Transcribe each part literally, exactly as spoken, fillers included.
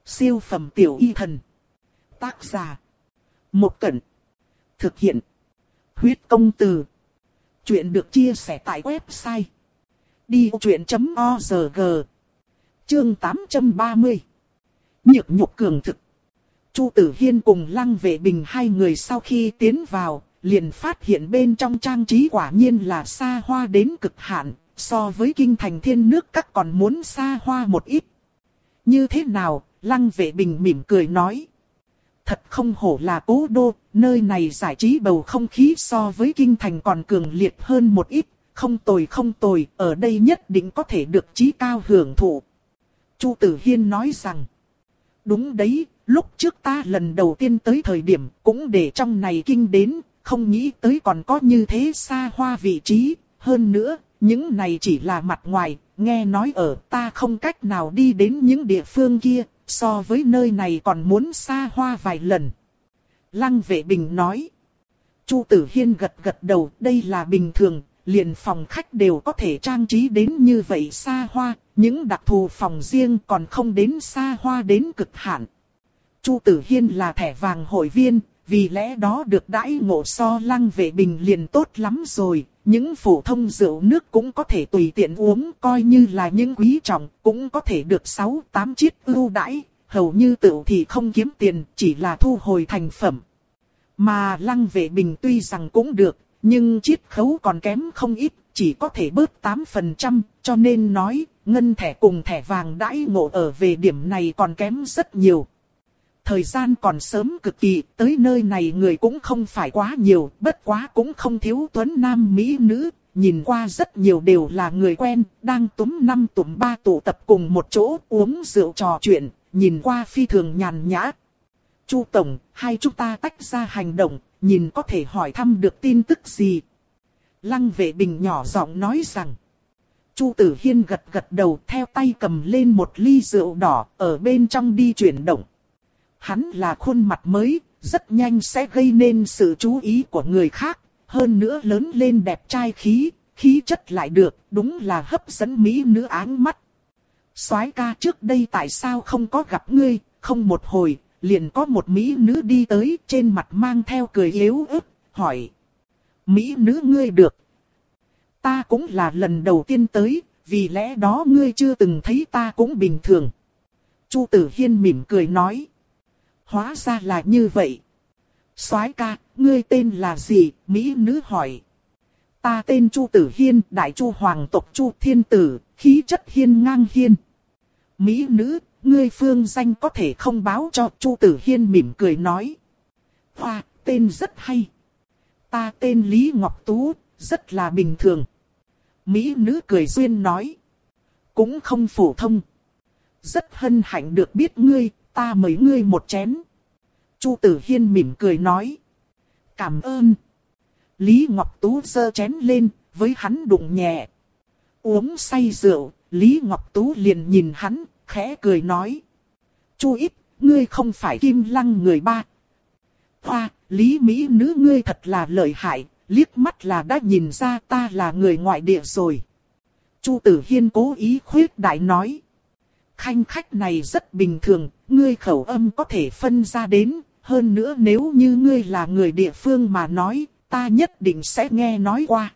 Siêu phẩm tiểu y thần. Tác giả. Một Cẩn. Thực hiện. Huyết công từ. Chuyện được chia sẻ tại website đi vô chuyện chấm org. Chương tám trăm ba mươi. Nhược nhục cường thực. Chu Tử Hiên cùng Lăng Vệ Bình hai người sau khi tiến vào, liền phát hiện bên trong trang trí quả nhiên là xa hoa đến cực hạn, so với kinh thành thiên nước các còn muốn xa hoa một ít. Như thế nào? Lăng Vệ Bình mỉm cười nói. Thật không hổ là cố đô, nơi này giải trí bầu không khí so với kinh thành còn cường liệt hơn một ít, không tồi không tồi, ở đây nhất định có thể được trí cao hưởng thụ. Chu Tử Hiên nói rằng, đúng đấy, lúc trước ta lần đầu tiên tới thời điểm cũng để trong này kinh đến, không nghĩ tới còn có như thế xa hoa vị trí, hơn nữa, những này chỉ là mặt ngoài, nghe nói ở ta không cách nào đi đến những địa phương kia. So với nơi này còn muốn xa hoa vài lần. Lăng Vệ Bình nói. Chu Tử Hiên gật gật đầu, đây là bình thường, liền phòng khách đều có thể trang trí đến như vậy xa hoa, những đặc thù phòng riêng còn không đến xa hoa đến cực hạn. Chu Tử Hiên là thẻ vàng hội viên, vì lẽ đó được đãi ngộ so Lăng Vệ Bình liền tốt lắm rồi. Những phổ thông rượu nước cũng có thể tùy tiện uống, coi như là những quý trọng, cũng có thể được sáu tám chiết ưu đãi, hầu như tựu thì không kiếm tiền, chỉ là thu hồi thành phẩm. Mà Lăng Vệ Bình tuy rằng cũng được, nhưng chiết khấu còn kém không ít, chỉ có thể bớt tám phần trăm, cho nên nói, ngân thẻ cùng thẻ vàng đãi ngộ ở về điểm này còn kém rất nhiều. Thời gian còn sớm cực kỳ, tới nơi này người cũng không phải quá nhiều, bất quá cũng không thiếu tuấn nam mỹ nữ, nhìn qua rất nhiều đều là người quen, đang túm năm túm ba tụ tập cùng một chỗ uống rượu trò chuyện, nhìn qua phi thường nhàn nhã. Chu Tổng, hai chúng ta tách ra hành động, nhìn có thể hỏi thăm được tin tức gì. Lăng Vệ Bình nhỏ giọng nói rằng. Chu Tử Hiên gật gật đầu theo tay cầm lên một ly rượu đỏ ở bên trong đi chuyển động. Hắn là khuôn mặt mới, rất nhanh sẽ gây nên sự chú ý của người khác, hơn nữa lớn lên đẹp trai khí, khí chất lại được, đúng là hấp dẫn mỹ nữ áng mắt. Soái ca, trước đây tại sao không có gặp ngươi? Không một hồi, liền có một mỹ nữ đi tới, trên mặt mang theo cười yếu ớt, hỏi. Mỹ nữ ngươi được. Ta cũng là lần đầu tiên tới, vì lẽ đó ngươi chưa từng thấy ta cũng bình thường. Chu Tử Hiên mỉm cười nói. Hóa ra là như vậy. Soái ca, ngươi tên là gì? Mỹ nữ hỏi. Ta tên Chu Tử Hiên, đại chu hoàng tộc Chu Thiên Tử, khí chất hiên ngang hiên. Mỹ nữ, ngươi phương danh có thể không báo cho? Chu Tử Hiên mỉm cười nói. Hoa, tên rất hay. Ta tên Lý Ngọc Tú, rất là bình thường. Mỹ nữ cười duyên nói. Cũng không phổ thông. Rất hân hạnh được biết ngươi. Ta mời ngươi một chén. Chu Tử Hiên mỉm cười nói. Cảm ơn. Lý Ngọc Tú giơ chén lên, với hắn đụng nhẹ. Uống say rượu, Lý Ngọc Tú liền nhìn hắn, khẽ cười nói. Chu ít, ngươi không phải Kim Lăng người ba. Hoa, Lý Mỹ nữ ngươi thật là lợi hại, liếc mắt là đã nhìn ra ta là người ngoại địa rồi. Chu Tử Hiên cố ý khuyết đại nói. Khanh khách này rất bình thường, ngươi khẩu âm có thể phân ra đến, hơn nữa nếu như ngươi là người địa phương mà nói, ta nhất định sẽ nghe nói qua.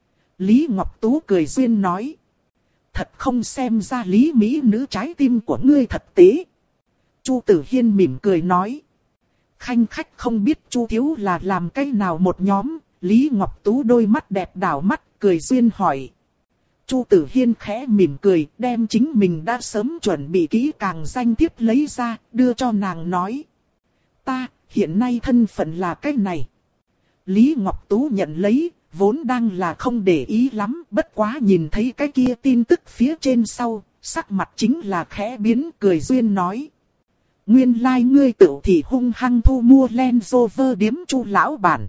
Lý Ngọc Tú cười duyên nói. Thật không xem ra Lý Mỹ nữ trái tim của ngươi thật tế. Chu Tử Hiên mỉm cười nói. Khanh khách không biết Chu thiếu là làm cái nào một nhóm, Lý Ngọc Tú đôi mắt đẹp đảo mắt, cười duyên hỏi. Chu Tử Hiên khẽ mỉm cười, đem chính mình đã sớm chuẩn bị kỹ càng danh thiếp lấy ra, đưa cho nàng nói. Ta, hiện nay thân phận là cái này. Lý Ngọc Tú nhận lấy, vốn đang là không để ý lắm, bất quá nhìn thấy cái kia tin tức phía trên sau, sắc mặt chính là khẽ biến, cười duyên nói. Nguyên lai like ngươi tự thì hung hăng thu mua Land Rover điếm Chu lão bản.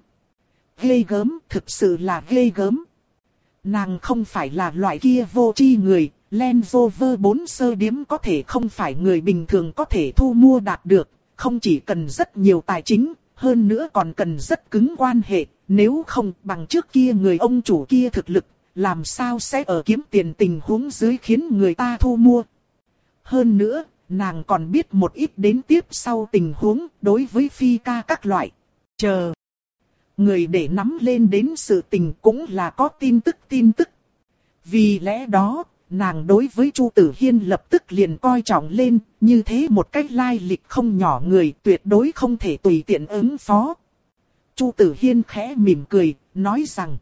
Ghê gớm, thực sự là ghê gớm. Nàng không phải là loại kia vô tri người, Land Rover bốn sơ điếm có thể không phải người bình thường có thể thu mua đạt được, không chỉ cần rất nhiều tài chính, hơn nữa còn cần rất cứng quan hệ, nếu không bằng trước kia người ông chủ kia thực lực, làm sao sẽ ở kiếm tiền tình huống dưới khiến người ta thu mua. Hơn nữa, nàng còn biết một ít đến tiếp sau tình huống đối với phi ca các loại. Chờ. Người để nắm lên đến sự tình cũng là có tin tức tin tức. Vì lẽ đó, nàng đối với Chu Tử Hiên lập tức liền coi trọng lên, như thế một cách lai lịch không nhỏ người tuyệt đối không thể tùy tiện ứng phó. Chu Tử Hiên khẽ mỉm cười, nói rằng,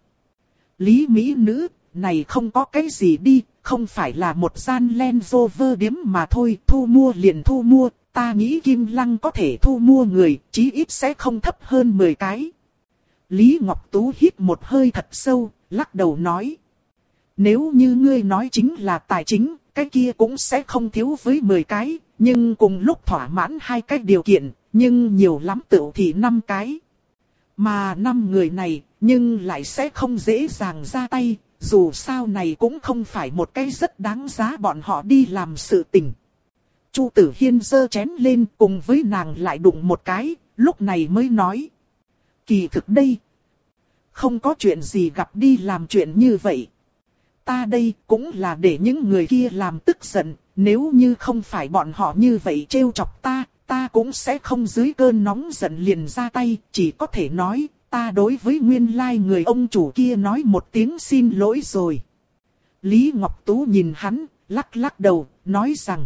Lý Mỹ Nữ, này không có cái gì đi, không phải là một gian Land Rover điếm mà thôi, thu mua liền thu mua, ta nghĩ Kim Lăng có thể thu mua người, chí ít sẽ không thấp hơn mười cái. Lý Ngọc Tú hít một hơi thật sâu, lắc đầu nói. Nếu như ngươi nói chính là tài chính, cái kia cũng sẽ không thiếu với mười cái, nhưng cùng lúc thỏa mãn hai cái điều kiện, nhưng nhiều lắm tựu thì năm cái. Mà năm người này, nhưng lại sẽ không dễ dàng ra tay, dù sao này cũng không phải một cái rất đáng giá bọn họ đi làm sự tình. Chu Tử Hiên giơ chén lên cùng với nàng lại đụng một cái, lúc này mới nói. Kỳ thực đây, không có chuyện gì gặp đi làm chuyện như vậy. Ta đây cũng là để những người kia làm tức giận, nếu như không phải bọn họ như vậy trêu chọc ta, ta cũng sẽ không dưới cơn nóng giận liền ra tay, chỉ có thể nói, ta đối với nguyên lai người ông chủ kia nói một tiếng xin lỗi rồi. Lý Ngọc Tú nhìn hắn, lắc lắc đầu, nói rằng,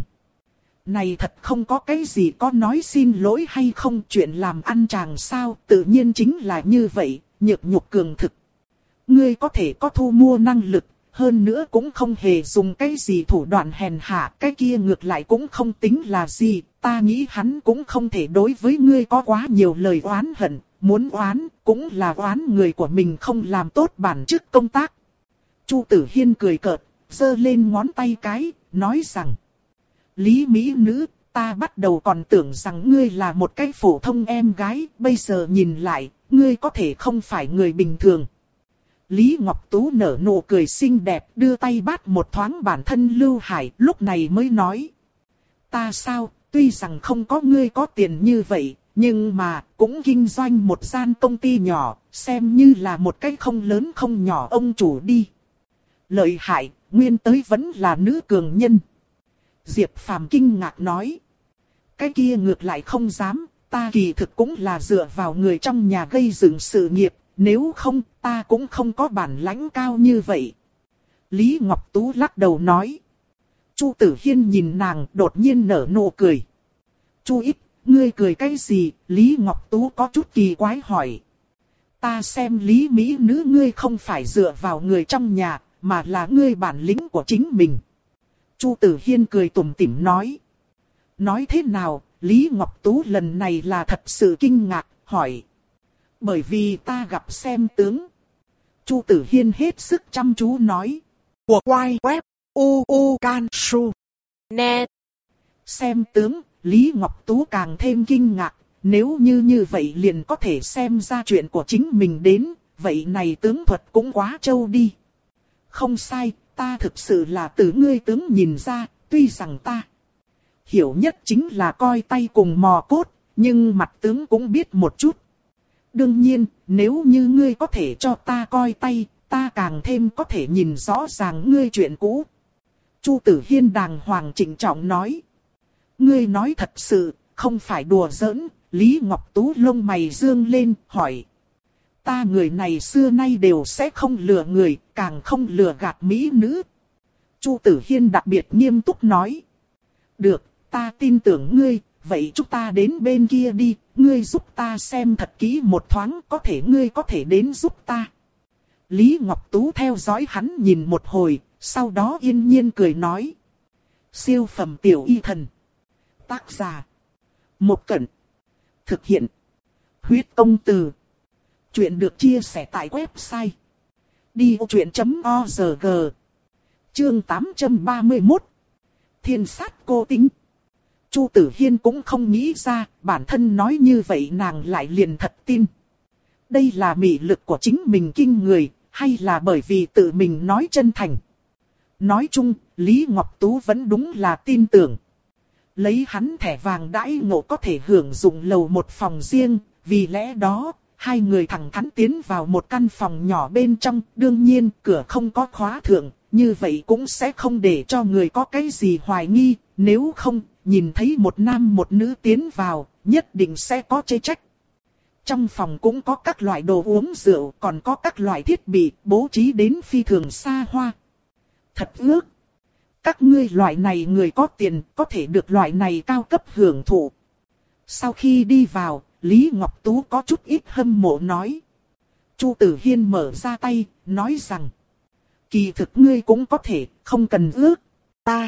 này thật không có cái gì có nói xin lỗi hay không, chuyện làm ăn chàng sao, tự nhiên chính là như vậy, nhược nhục cường thực. Ngươi có thể có thu mua năng lực, hơn nữa cũng không hề dùng cái gì thủ đoạn hèn hạ, cái kia ngược lại cũng không tính là gì, ta nghĩ hắn cũng không thể đối với ngươi có quá nhiều lời oán hận, muốn oán cũng là oán người của mình không làm tốt bản chức công tác. Chu Tử Hiên cười cợt, giơ lên ngón tay cái, nói rằng, Lý Mỹ Nữ, ta bắt đầu còn tưởng rằng ngươi là một cái phổ thông em gái, bây giờ nhìn lại, ngươi có thể không phải người bình thường. Lý Ngọc Tú nở nụ cười xinh đẹp, đưa tay bắt một thoáng bản thân Lưu Hải, lúc này mới nói. Ta sao, tuy rằng không có ngươi có tiền như vậy, nhưng mà, cũng kinh doanh một gian công ty nhỏ, xem như là một cái không lớn không nhỏ ông chủ đi. Lợi hại, nguyên tới vẫn là nữ cường nhân. Diệp Phàm kinh ngạc nói. Cái kia ngược lại không dám, ta kỳ thực cũng là dựa vào người trong nhà gây dựng sự nghiệp, nếu không ta cũng không có bản lãnh cao như vậy. Lý Ngọc Tú lắc đầu nói. Chu Tử Hiên nhìn nàng đột nhiên nở nụ cười. Chu Ít, ngươi cười cái gì? Lý Ngọc Tú có chút kỳ quái hỏi. Ta xem Lý Mỹ Nữ ngươi không phải dựa vào người trong nhà, mà là ngươi bản lĩnh của chính mình. Chu Tử Hiên cười tủm tỉm nói. Nói thế nào, Lý Ngọc Tú lần này là thật sự kinh ngạc, hỏi. Bởi vì ta gặp xem tướng. Chu Tử Hiên hết sức chăm chú nói. Của quay web, u u can su, net. Xem tướng, Lý Ngọc Tú càng thêm kinh ngạc, nếu như như vậy liền có thể xem ra chuyện của chính mình đến, vậy này tướng thuật cũng quá trâu đi. Không sai, ta thực sự là từ ngươi tướng nhìn ra, tuy rằng ta hiểu nhất chính là coi tay cùng mò cốt, nhưng mặt tướng cũng biết một chút. Đương nhiên, nếu như ngươi có thể cho ta coi tay, ta càng thêm có thể nhìn rõ ràng ngươi chuyện cũ. Chu Tử Hiên đàng hoàng trịnh trọng nói. Ngươi nói thật sự, không phải đùa giỡn. Lý Ngọc Tú lông mày dương lên, hỏi. Ta người này xưa nay đều sẽ không lừa người, càng không lừa gạt mỹ nữ. Chu Tử Hiên đặc biệt nghiêm túc nói. Được, ta tin tưởng ngươi, vậy chúng ta đến bên kia đi, ngươi giúp ta xem thật kỹ một thoáng, có thể ngươi có thể đến giúp ta. Lý Ngọc Tú theo dõi hắn nhìn một hồi, sau đó yên nhiên cười nói. Siêu phẩm tiểu y thần. Tác giả. Một Cẩn. Thực hiện. Huyết Công Từ. Chuyện được chia sẻ tại website. đi ô chuyện chấm o rờ gi. Chương tám trăm ba mươi mốt. Thiên sát cô tính. Chu Tử Hiên cũng không nghĩ ra, bản thân nói như vậy nàng lại liền thật tin. Đây là mị lực của chính mình kinh người, hay là bởi vì tự mình nói chân thành. Nói chung, Lý Ngọc Tú vẫn đúng là tin tưởng. Lấy hắn thẻ vàng đãi ngộ có thể hưởng dụng lầu một phòng riêng, vì lẽ đó, hai người thẳng thắn tiến vào một căn phòng nhỏ bên trong, đương nhiên cửa không có khóa thượng, như vậy cũng sẽ không để cho người có cái gì hoài nghi, nếu không, nhìn thấy một nam một nữ tiến vào, nhất định sẽ có chê trách. Trong phòng cũng có các loại đồ uống rượu, còn có các loại thiết bị bố trí đến phi thường xa hoa. Thật ước! Các ngươi loại này người có tiền có thể được loại này cao cấp hưởng thụ. Sau khi đi vào, Lý Ngọc Tú có chút ít hâm mộ nói. Chu Tử Hiên mở ra tay, nói rằng. Kỳ thực ngươi cũng có thể, không cần ước. Ta,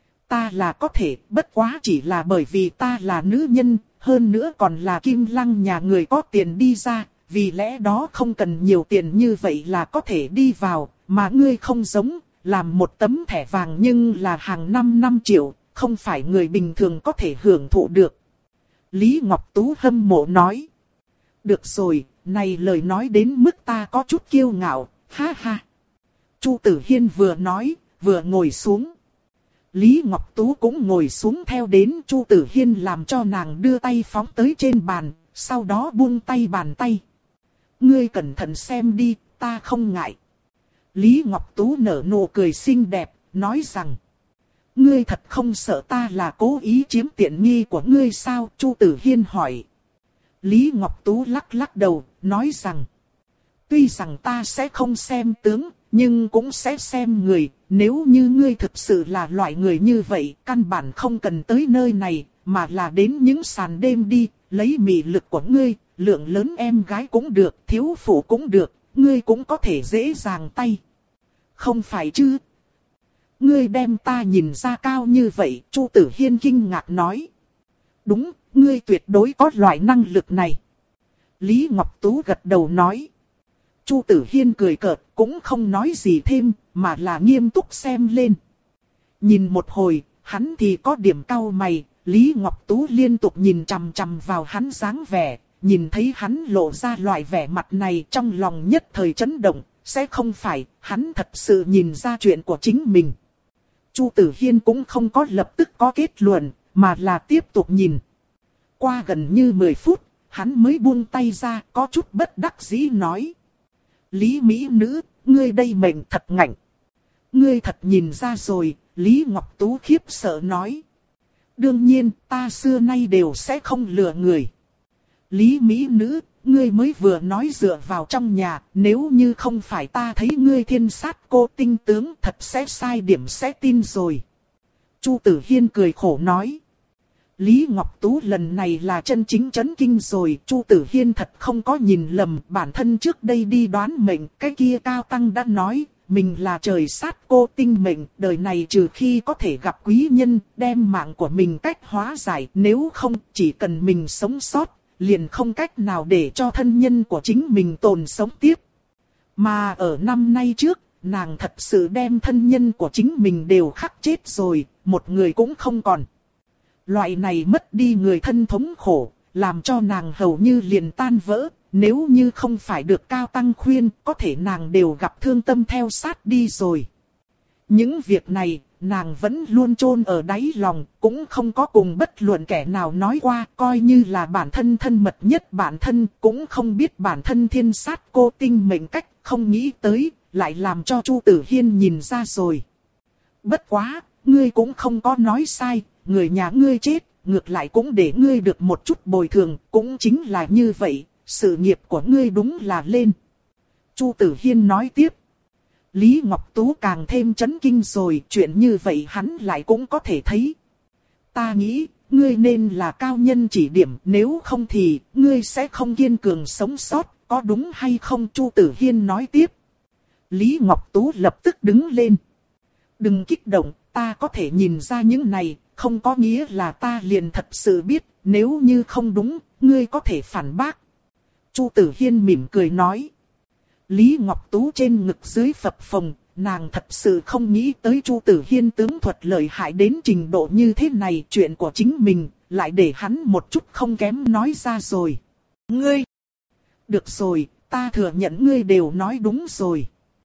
ta là có thể, bất quá chỉ là bởi vì ta là nữ nhân, hơn nữa còn là Kim Lăng nhà người có tiền đi ra, vì lẽ đó không cần nhiều tiền như vậy là có thể đi vào, mà ngươi không giống, làm một tấm thẻ vàng nhưng là hàng năm năm triệu, không phải người bình thường có thể hưởng thụ được. Lý Ngọc Tú hâm mộ nói. Được rồi, này lời nói đến mức ta có chút kiêu ngạo, ha ha. Chu Tử Hiên vừa nói, vừa ngồi xuống. Lý Ngọc Tú cũng ngồi xuống theo đến Chu Tử Hiên làm cho nàng đưa tay phóng tới trên bàn, sau đó buông tay bàn tay. Ngươi cẩn thận xem đi, ta không ngại. Lý Ngọc Tú nở nụ cười xinh đẹp, nói rằng. Ngươi thật không sợ ta là cố ý chiếm tiện nghi của ngươi sao? Chu Tử Hiên hỏi. Lý Ngọc Tú lắc lắc đầu, nói rằng. Tuy rằng ta sẽ không xem tướng, nhưng cũng sẽ xem người. Nếu như ngươi thực sự là loại người như vậy, căn bản không cần tới nơi này, mà là đến những sàn đêm đi, lấy mị lực của ngươi, lượng lớn em gái cũng được, thiếu phụ cũng được, ngươi cũng có thể dễ dàng tay. Không phải chứ? Ngươi đem ta nhìn ra cao như vậy, Chu Tử Hiên kinh ngạc nói. Đúng, ngươi tuyệt đối có loại năng lực này. Lý Ngọc Tú gật đầu nói. Chu Tử Hiên cười cợt, cũng không nói gì thêm, mà là nghiêm túc xem lên. Nhìn một hồi, hắn thì có điểm cau mày, Lý Ngọc Tú liên tục nhìn chằm chằm vào hắn dáng vẻ, nhìn thấy hắn lộ ra loại vẻ mặt này trong lòng nhất thời chấn động, sẽ không phải, hắn thật sự nhìn ra chuyện của chính mình. Chu Tử Hiên cũng không có lập tức có kết luận, mà là tiếp tục nhìn. Qua gần như mười phút, hắn mới buông tay ra, có chút bất đắc dĩ nói. Lý Mỹ Nữ, ngươi đây mệnh thật ngạnh. Ngươi thật nhìn ra rồi, Lý Ngọc Tú khiếp sợ nói. Đương nhiên, ta xưa nay đều sẽ không lừa người. Lý Mỹ Nữ, ngươi mới vừa nói dựa vào trong nhà, nếu như không phải ta thấy ngươi thiên sát cô tinh tướng thật sẽ sai điểm sẽ tin rồi. Chu Tử Hiên cười khổ nói. Lý Ngọc Tú lần này là chân chính chấn kinh rồi, Chu Tử Hiên thật không có nhìn lầm, bản thân trước đây đi đoán mệnh, cái kia cao tăng đã nói, mình là trời sát cô tinh mệnh, đời này trừ khi có thể gặp quý nhân, đem mạng của mình cách hóa giải, nếu không, chỉ cần mình sống sót, liền không cách nào để cho thân nhân của chính mình tồn sống tiếp. Mà ở năm nay trước, nàng thật sự đem thân nhân của chính mình đều khắc chết rồi, một người cũng không còn. Loại này mất đi người thân thống khổ, làm cho nàng hầu như liền tan vỡ, nếu như không phải được cao tăng khuyên, có thể nàng đều gặp thương tâm theo sát đi rồi. Những việc này, nàng vẫn luôn chôn ở đáy lòng, cũng không có cùng bất luận kẻ nào nói qua, coi như là bản thân thân mật nhất bản thân, cũng không biết bản thân thiên sát cô tinh mệnh cách, không nghĩ tới, lại làm cho Chu Tử Hiên nhìn ra rồi. Bất quá, ngươi cũng không có nói sai, người nhà ngươi chết, ngược lại cũng để ngươi được một chút bồi thường, cũng chính là như vậy, sự nghiệp của ngươi đúng là lên. Chu Tử Hiên nói tiếp. Lý Ngọc Tú càng thêm chấn kinh rồi, chuyện như vậy hắn lại cũng có thể thấy. Ta nghĩ, ngươi nên là cao nhân chỉ điểm, nếu không thì, ngươi sẽ không kiên cường sống sót, có đúng hay không? Chu Tử Hiên nói tiếp. Lý Ngọc Tú lập tức đứng lên. Đừng kích động, ta có thể nhìn ra những này, không có nghĩa là ta liền thật sự biết, nếu như không đúng, ngươi có thể phản bác. Chu Tử Hiên mỉm cười nói. Lý Ngọc Tú trên ngực dưới phập phồng, nàng thật sự không nghĩ tới Chu Tử Hiên tướng thuật lợi hại đến trình độ như thế này, chuyện của chính mình, lại để hắn một chút không kém nói ra rồi. Ngươi! Được rồi, ta thừa nhận ngươi đều nói đúng rồi.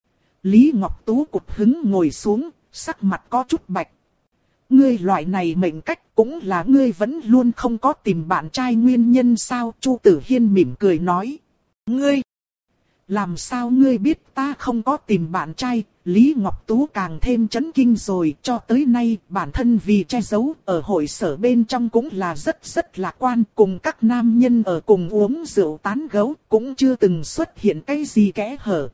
Lý Ngọc Tú cụt hứng ngồi xuống, sắc mặt có chút bạch. Ngươi loại này mệnh cách cũng là ngươi vẫn luôn không có tìm bạn trai nguyên nhân sao? Chu Tử Hiên mỉm cười nói. Ngươi! Làm sao ngươi biết ta không có tìm bạn trai, Lý Ngọc Tú càng thêm chấn kinh rồi. Cho tới nay bản thân vì che giấu ở hội sở bên trong cũng là rất rất lạc quan. Cùng các nam nhân ở cùng uống rượu tán gẫu cũng chưa từng xuất hiện cái gì kẽ hở.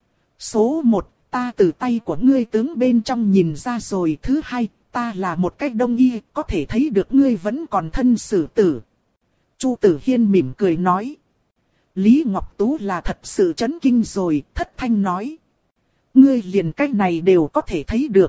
Số một, ta từ tay của ngươi tướng bên trong nhìn ra rồi. Thứ hai, ta là một cái đông y, có thể thấy được ngươi vẫn còn thân xử tử. Chu Tử Hiên mỉm cười nói. Lý Ngọc Tú là thật sự chấn kinh rồi, thất thanh nói. Ngươi liền cách này đều có thể thấy được.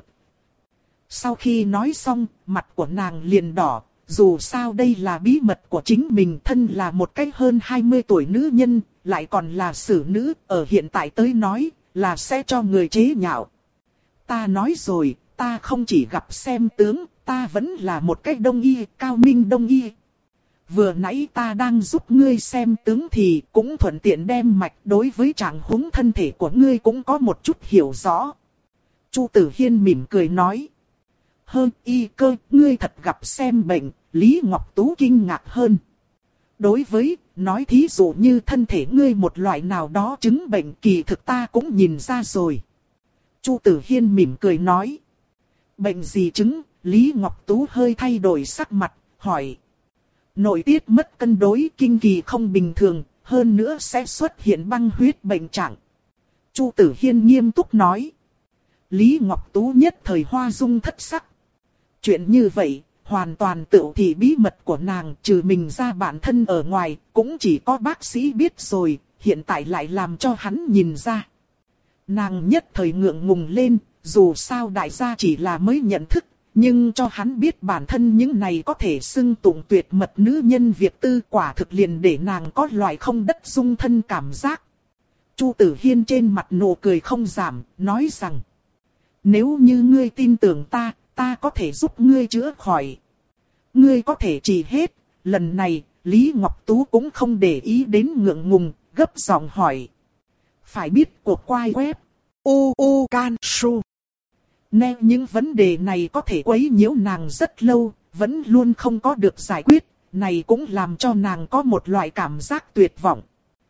Sau khi nói xong, mặt của nàng liền đỏ. Dù sao đây là bí mật của chính mình, thân là một cái hơn hai mươi tuổi nữ nhân, lại còn là xử nữ, ở hiện tại tới nói, là sẽ cho người chế nhạo. Ta nói rồi, ta không chỉ gặp xem tướng, ta vẫn là một cái đông y, cao minh đông y. Vừa nãy ta đang giúp ngươi xem tướng thì cũng thuận tiện đem mạch, đối với trạng huống thân thể của ngươi cũng có một chút hiểu rõ. Chu Tử Hiên mỉm cười nói. Hơn y cơ, ngươi thật gặp xem bệnh. Lý Ngọc Tú kinh ngạc hơn. Đối với, nói thí dụ như thân thể ngươi một loại nào đó chứng bệnh, kỳ thực ta cũng nhìn ra rồi. Chu Tử Hiên mỉm cười nói. Bệnh gì chứng? Lý Ngọc Tú hơi thay đổi sắc mặt, hỏi. Nội tiết mất cân đối, kinh kỳ không bình thường, hơn nữa sẽ xuất hiện băng huyết bệnh trạng. Chu Tử Hiên nghiêm túc nói. Lý Ngọc Tú nhất thời hoa dung thất sắc. Chuyện như vậy, hoàn toàn tự thị bí mật của nàng, trừ mình ra bản thân ở ngoài, cũng chỉ có bác sĩ biết rồi, hiện tại lại làm cho hắn nhìn ra. Nàng nhất thời ngượng ngùng lên, dù sao đại gia chỉ là mới nhận thức, nhưng cho hắn biết bản thân những này có thể xưng tụng tuyệt mật nữ nhân việc tư, quả thực liền để nàng có loại không đất dung thân cảm giác. Chu Tử Hiên trên mặt nụ cười không giảm, nói rằng. Nếu như ngươi tin tưởng ta, ta có thể giúp ngươi chữa khỏi. Ngươi có thể trị hết. Lần này, Lý Ngọc Tú cũng không để ý đến ngượng ngùng, gấp giọng hỏi. Phải biết cuộc quay web u u can su. Nên những vấn đề này có thể quấy nhiễu nàng rất lâu, vẫn luôn không có được giải quyết. Này cũng làm cho nàng có một loại cảm giác tuyệt vọng.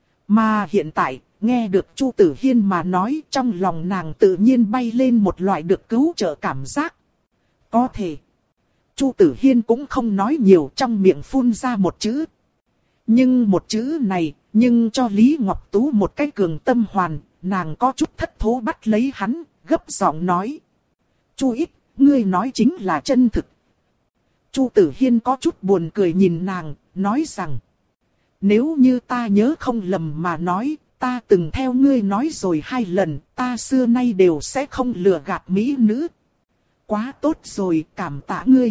Mà hiện tại, nghe được Chu Tử Hiên mà nói, trong lòng nàng tự nhiên bay lên một loại được cứu trợ cảm giác. Có thể. Chu Tử Hiên cũng không nói nhiều, trong miệng phun ra một chữ. Nhưng một chữ này, nhưng cho Lý Ngọc Tú một cái cường tâm hoàn, nàng có chút thất thố bắt lấy hắn, gấp giọng nói. Chu ít, ngươi nói chính là chân thực. Chu Tử Hiên có chút buồn cười nhìn nàng, nói rằng. Nếu như ta nhớ không lầm mà nói, ta từng theo ngươi nói rồi hai lần, ta xưa nay đều sẽ không lừa gạt mỹ nữ. Quá tốt rồi, cảm tạ ngươi.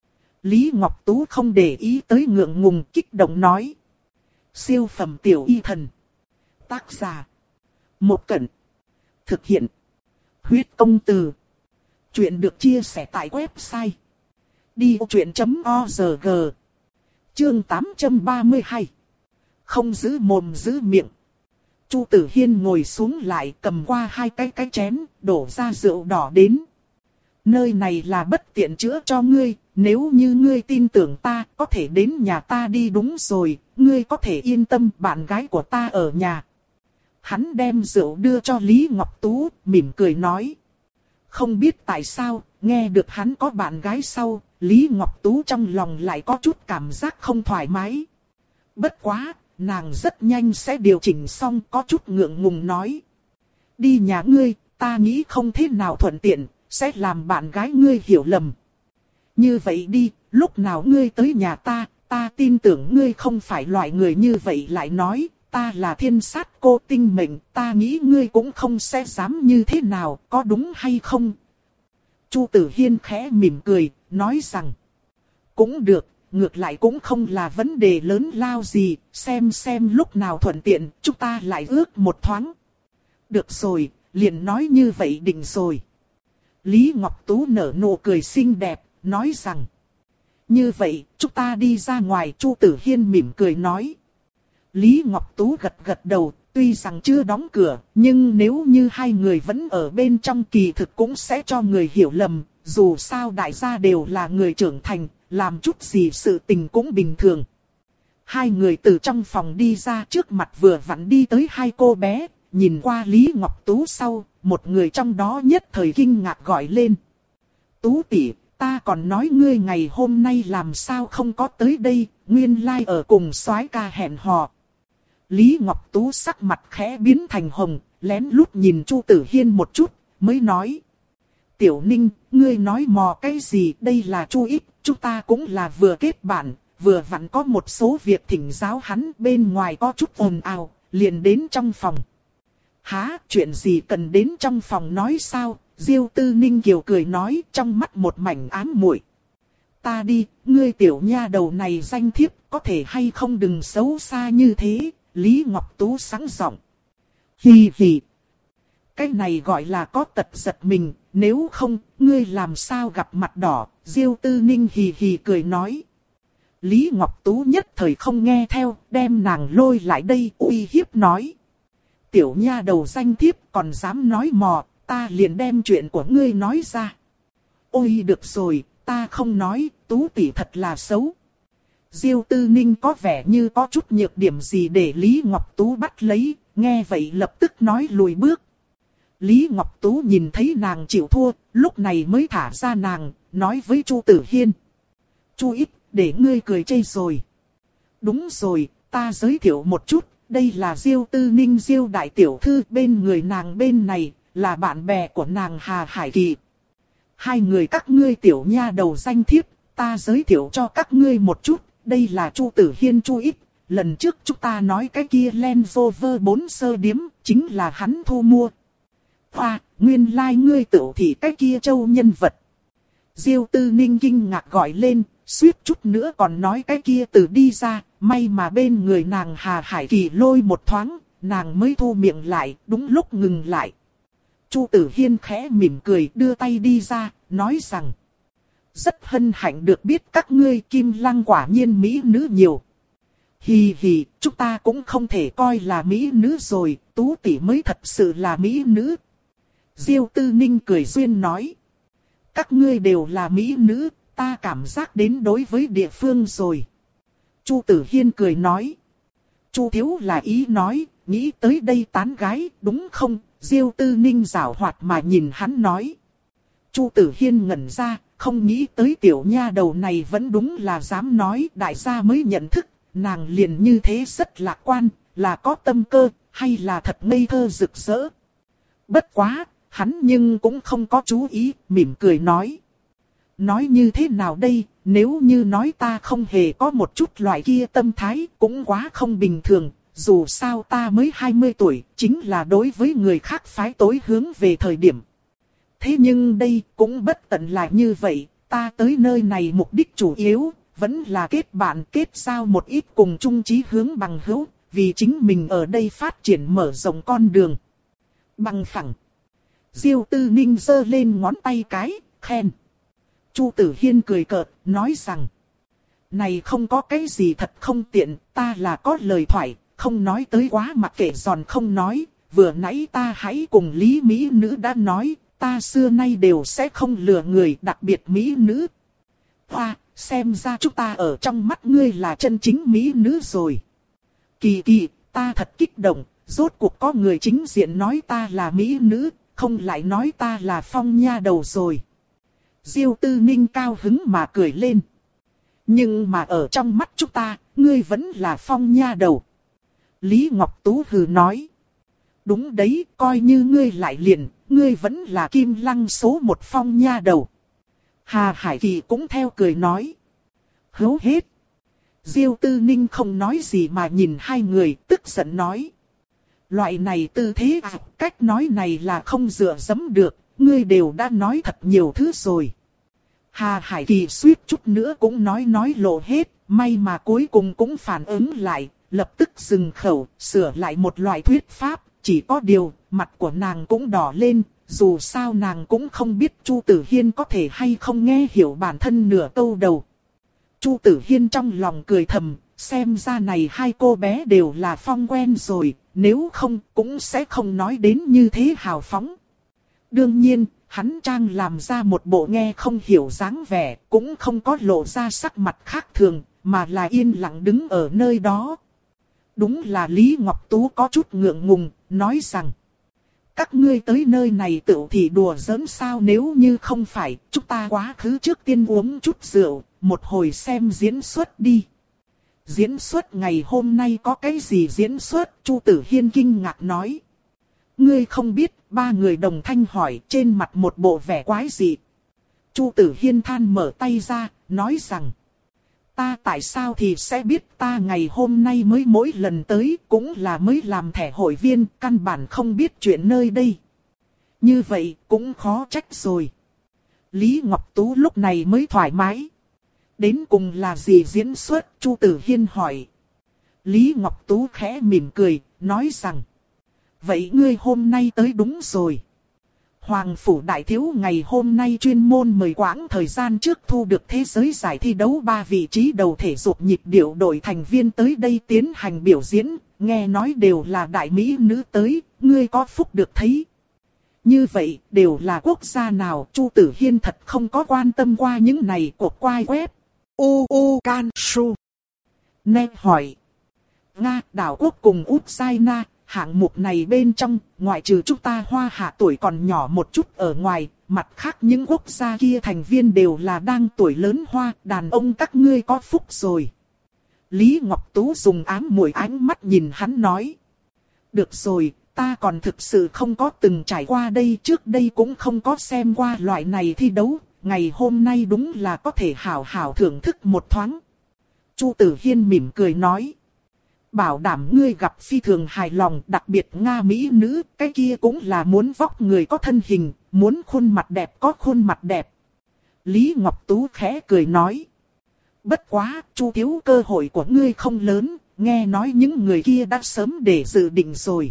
Lý Ngọc Tú không để ý tới ngượng ngùng, kích động nói. Siêu phẩm tiểu y thần. Tác giả. Một Cẩn. Thực hiện. Huyết công từ. Chuyện được chia sẻ tại website. đi ô chuyện chấm o rờ giê. Chương tám trăm ba mươi hai. Không giữ mồm giữ miệng. Chu Tử Hiên ngồi xuống lại, cầm qua hai cái cái chén, đổ ra rượu đỏ đến. Nơi này là bất tiện chữa cho ngươi, nếu như ngươi tin tưởng ta, có thể đến nhà ta đi. Đúng rồi, ngươi có thể yên tâm, bạn gái của ta ở nhà. Hắn đem rượu đưa cho Lý Ngọc Tú, mỉm cười nói. Không biết tại sao, nghe được hắn có bạn gái sau, Lý Ngọc Tú trong lòng lại có chút cảm giác không thoải mái. Bất quá, nàng rất nhanh sẽ điều chỉnh xong, có chút ngượng ngùng nói. Đi nhà ngươi, ta nghĩ không thế nào thuận tiện, sẽ làm bạn gái ngươi hiểu lầm. Như vậy đi, lúc nào ngươi tới nhà ta, ta tin tưởng ngươi không phải loại người như vậy. Lại nói, ta là thiên sát cô tinh mệnh, ta nghĩ ngươi cũng không sẽ dám như thế nào, có đúng hay không? Chu Tử Hiên khẽ mỉm cười, nói rằng. Cũng được, ngược lại cũng không là vấn đề lớn lao gì, xem xem lúc nào thuận tiện, chúng ta lại ước một thoáng. Được rồi, liền nói như vậy định rồi. Lý Ngọc Tú nở nụ cười xinh đẹp, nói rằng. Như vậy, chúng ta đi ra ngoài. Chu Tử Hiên mỉm cười nói. Lý Ngọc Tú gật gật đầu, tuy rằng chưa đóng cửa, nhưng nếu như hai người vẫn ở bên trong kỳ thực cũng sẽ cho người hiểu lầm. Dù sao đại gia đều là người trưởng thành, làm chút gì sự tình cũng bình thường. Hai người từ trong phòng đi ra, trước mặt vừa vặn đi tới hai cô bé, nhìn qua Lý Ngọc Tú sau, một người trong đó nhất thời kinh ngạc gọi lên. Tú tỷ, ta còn nói ngươi ngày hôm nay làm sao không có tới đây, nguyên lai ở cùng soái ca hẹn hò. Lý Ngọc Tú sắc mặt khẽ biến thành hồng, lén lút nhìn Chu Tử Hiên một chút, mới nói. Tiểu Ninh, ngươi nói mò cái gì, đây là Chu Ít, chúng ta cũng là vừa kết bạn, vừa vặn có một số việc thỉnh giáo hắn, bên ngoài có chút ồn ào, liền đến trong phòng. Hả, chuyện gì cần đến trong phòng nói sao? Diêu Tư Ninh Kiều cười nói, trong mắt một mảnh ám muội. Ta đi, ngươi tiểu nha đầu này danh thiếp, có thể hay không đừng xấu xa như thế. Lý Ngọc Tú sáng giọng. Hì hì. Cái này gọi là có tật giật mình, nếu không, ngươi làm sao gặp mặt đỏ. Diêu Tư Ninh hì hì cười nói. Lý Ngọc Tú nhất thời không nghe theo, đem nàng lôi lại đây uy hiếp nói. Tiểu nha đầu danh thiếp còn dám nói mò, ta liền đem chuyện của ngươi nói ra. Ôi được rồi, ta không nói, Tú tỷ thật là xấu. Diêu Tư Ninh có vẻ như có chút nhược điểm gì để Lý Ngọc Tú bắt lấy, nghe vậy lập tức nói lùi bước. Lý Ngọc Tú nhìn thấy nàng chịu thua, lúc này mới thả ra nàng, nói với Chu Tử Hiên. Chu Ít, để ngươi cười chê rồi. Đúng rồi, ta giới thiệu một chút, đây là Diêu Tư Ninh Diêu đại tiểu thư, bên người nàng bên này, là bạn bè của nàng Hà Hải Kỳ. Hai người các ngươi tiểu nha đầu danh thiếp, ta giới thiệu cho các ngươi một chút, đây là Chu Tử Hiên Chu Ít. Lần trước chúng ta nói cái kia Land Rover bốn sơ điếm, chính là hắn thu mua. Hoa, nguyên lai like ngươi tự thị cái kia châu nhân vật. Diêu Tư Ninh kinh ngạc gọi lên, suýt chút nữa còn nói cái kia từ đi ra, may mà bên người nàng Hà Hải Kỳ lôi một thoáng, nàng mới thu miệng lại, đúng lúc ngừng lại. Chu Tử Hiên khẽ mỉm cười đưa tay đi ra, nói rằng. Rất hân hạnh được biết các ngươi Kim Lăng quả nhiên mỹ nữ nhiều. Hì hì, chúng ta cũng không thể coi là mỹ nữ rồi, Tú tỷ mới thật sự là mỹ nữ. Diêu Tư Ninh cười duyên nói. Các ngươi đều là mỹ nữ, ta cảm giác đến đối với địa phương rồi. Chu Tử Hiên cười nói. Chu thiếu là ý nói, nghĩ tới đây tán gái, đúng không? Diêu Tư Ninh giảo hoạt mà nhìn hắn nói. Chu Tử Hiên ngẩn ra, không nghĩ tới tiểu nha đầu này vẫn đúng là dám nói, đại gia mới nhận thức, nàng liền như thế rất lạc quan, là có tâm cơ, hay là thật ngây thơ rực rỡ. Bất quá, hắn nhưng cũng không có chú ý, mỉm cười nói. Nói như thế nào đây, nếu như nói ta không hề có một chút loại kia tâm thái, cũng quá không bình thường. Dù sao ta mới hai mươi tuổi, chính là đối với người khác phái tối hướng về thời điểm. Thế nhưng đây cũng bất tận là như vậy, ta tới nơi này mục đích chủ yếu, vẫn là kết bạn kết giao một ít cùng chung chí hướng bằng hữu, vì chính mình ở đây phát triển mở rộng con đường. Bằng phẳng. Diêu Tư Ninh giơ lên ngón tay cái, khen. Chu Tử Hiên cười cợt, nói rằng. Này không có cái gì thật không tiện, ta là có lời thoại. Không nói tới quá mặc kệ giòn không nói, vừa nãy ta hãy cùng Lý Mỹ Nữ đã nói, ta xưa nay đều sẽ không lừa người, đặc biệt Mỹ Nữ. Hoa, xem ra chúng ta ở trong mắt ngươi là chân chính Mỹ Nữ rồi. Kỳ kỳ, ta thật kích động, rốt cuộc có người chính diện nói ta là Mỹ Nữ, không lại nói ta là Phong nha đầu rồi. Diêu Tư Ninh cao hứng mà cười lên. Nhưng mà ở trong mắt chúng ta, ngươi vẫn là Phong nha đầu. Lý Ngọc Tú hừ nói. Đúng đấy, coi như ngươi lại liền, ngươi vẫn là Kim Lăng số một Phong nha đầu. Hà Hải Kỳ cũng theo cười nói. Hấu hết. Diêu Tư Ninh không nói gì mà nhìn hai người, tức giận nói. Loại này tư thế à, cách nói này là không dựa dẫm được, ngươi đều đã nói thật nhiều thứ rồi. Hà Hải Kỳ suýt chút nữa cũng nói nói lộ hết, may mà cuối cùng cũng phản ứng lại. Lập tức dừng khẩu, sửa lại một loại thuyết pháp, chỉ có điều, mặt của nàng cũng đỏ lên, dù sao nàng cũng không biết Chu Tử Hiên có thể hay không nghe hiểu bản thân nửa câu đầu. Chu Tử Hiên trong lòng cười thầm, xem ra này hai cô bé đều là Phong quen rồi, nếu không cũng sẽ không nói đến như thế hào phóng. Đương nhiên, hắn trang làm ra một bộ nghe không hiểu dáng vẻ, cũng không có lộ ra sắc mặt khác thường, mà là yên lặng đứng ở nơi đó. Đúng là Lý Ngọc Tú có chút ngượng ngùng, nói rằng. Các ngươi tới nơi này tựu thì đùa giỡn sao, nếu như không phải, chúng ta quá khứ trước tiên uống chút rượu, một hồi xem diễn xuất đi. Diễn xuất ngày hôm nay có cái gì diễn xuất? Chu Tử Hiên kinh ngạc nói. Ngươi không biết, ba người đồng thanh hỏi, trên mặt một bộ vẻ quái dị. Chu Tử Hiên than mở tay ra, nói rằng. Ta tại sao thì sẽ biết, ta ngày hôm nay mới mỗi lần tới, cũng là mới làm thẻ hội viên, căn bản không biết chuyện nơi đây. Như vậy, cũng khó trách rồi. Lý Ngọc Tú lúc này mới thoải mái. Đến cùng là gì diễn xuất? Chu Tử Hiên hỏi. Lý Ngọc Tú khẽ mỉm cười, nói rằng. Vậy ngươi hôm nay tới đúng rồi. Hoàng Phủ Đại Thiếu ngày hôm nay chuyên môn mời quãng thời gian trước thu được thế giới giải thi đấu ba vị trí đầu thể dục nhịp điệu đội thành viên tới đây tiến hành biểu diễn, nghe nói đều là đại mỹ nữ tới, ngươi có phúc được thấy. Như vậy, đều là quốc gia nào? Chu Tử Hiên thật không có quan tâm qua những này của quai web. U U Can Su. Nè hỏi. Nga, đảo quốc cùng Ukraine. Hạng mục này bên trong, ngoại trừ chúng ta Hoa Hạ tuổi còn nhỏ một chút ở ngoài, mặt khác những quốc gia kia thành viên đều là đang tuổi lớn hoa, đàn ông các ngươi có phúc rồi. Lý Ngọc Tú dùng ám muội ánh mắt nhìn hắn nói. Được rồi, ta còn thực sự không có từng trải qua đây, trước đây cũng không có xem qua loại này thi đấu, ngày hôm nay đúng là có thể hảo hảo thưởng thức một thoáng. Chu Tử Hiên mỉm cười nói. Bảo đảm ngươi gặp phi thường hài lòng, đặc biệt Nga mỹ nữ, cái kia cũng là muốn vóc người có thân hình, muốn khuôn mặt đẹp có khuôn mặt đẹp. Lý Ngọc Tú khẽ cười nói. Bất quá, Chu thiếu cơ hội của ngươi không lớn, nghe nói những người kia đã sớm để dự định rồi.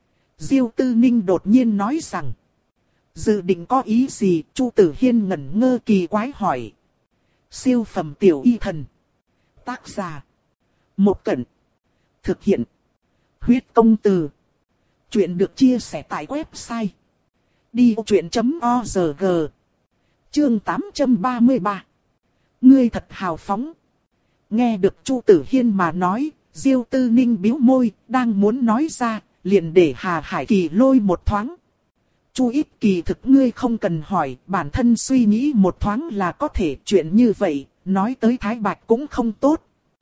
Diêu Tư Ninh đột nhiên nói rằng. Dự định có ý gì? Chu Tử Hiên ngẩn ngơ kỳ quái hỏi. Siêu phẩm tiểu y thần. Tác giả. Một Cẩn. Thực hiện. Huyết công từ. Chuyện được chia sẻ tại website. đi vô chuyện chấm org. Chương tám trăm ba mươi ba. Ngươi thật hào phóng. Nghe được Chu Tử Hiên mà nói, Diêu Tư Ninh bĩu môi, đang muốn nói ra, liền để Hà Hải Kỳ lôi một thoáng. Chu ít kỳ thực ngươi không cần hỏi, bản thân suy nghĩ một thoáng là có thể, chuyện như vậy, nói tới Thái Bạch cũng không tốt.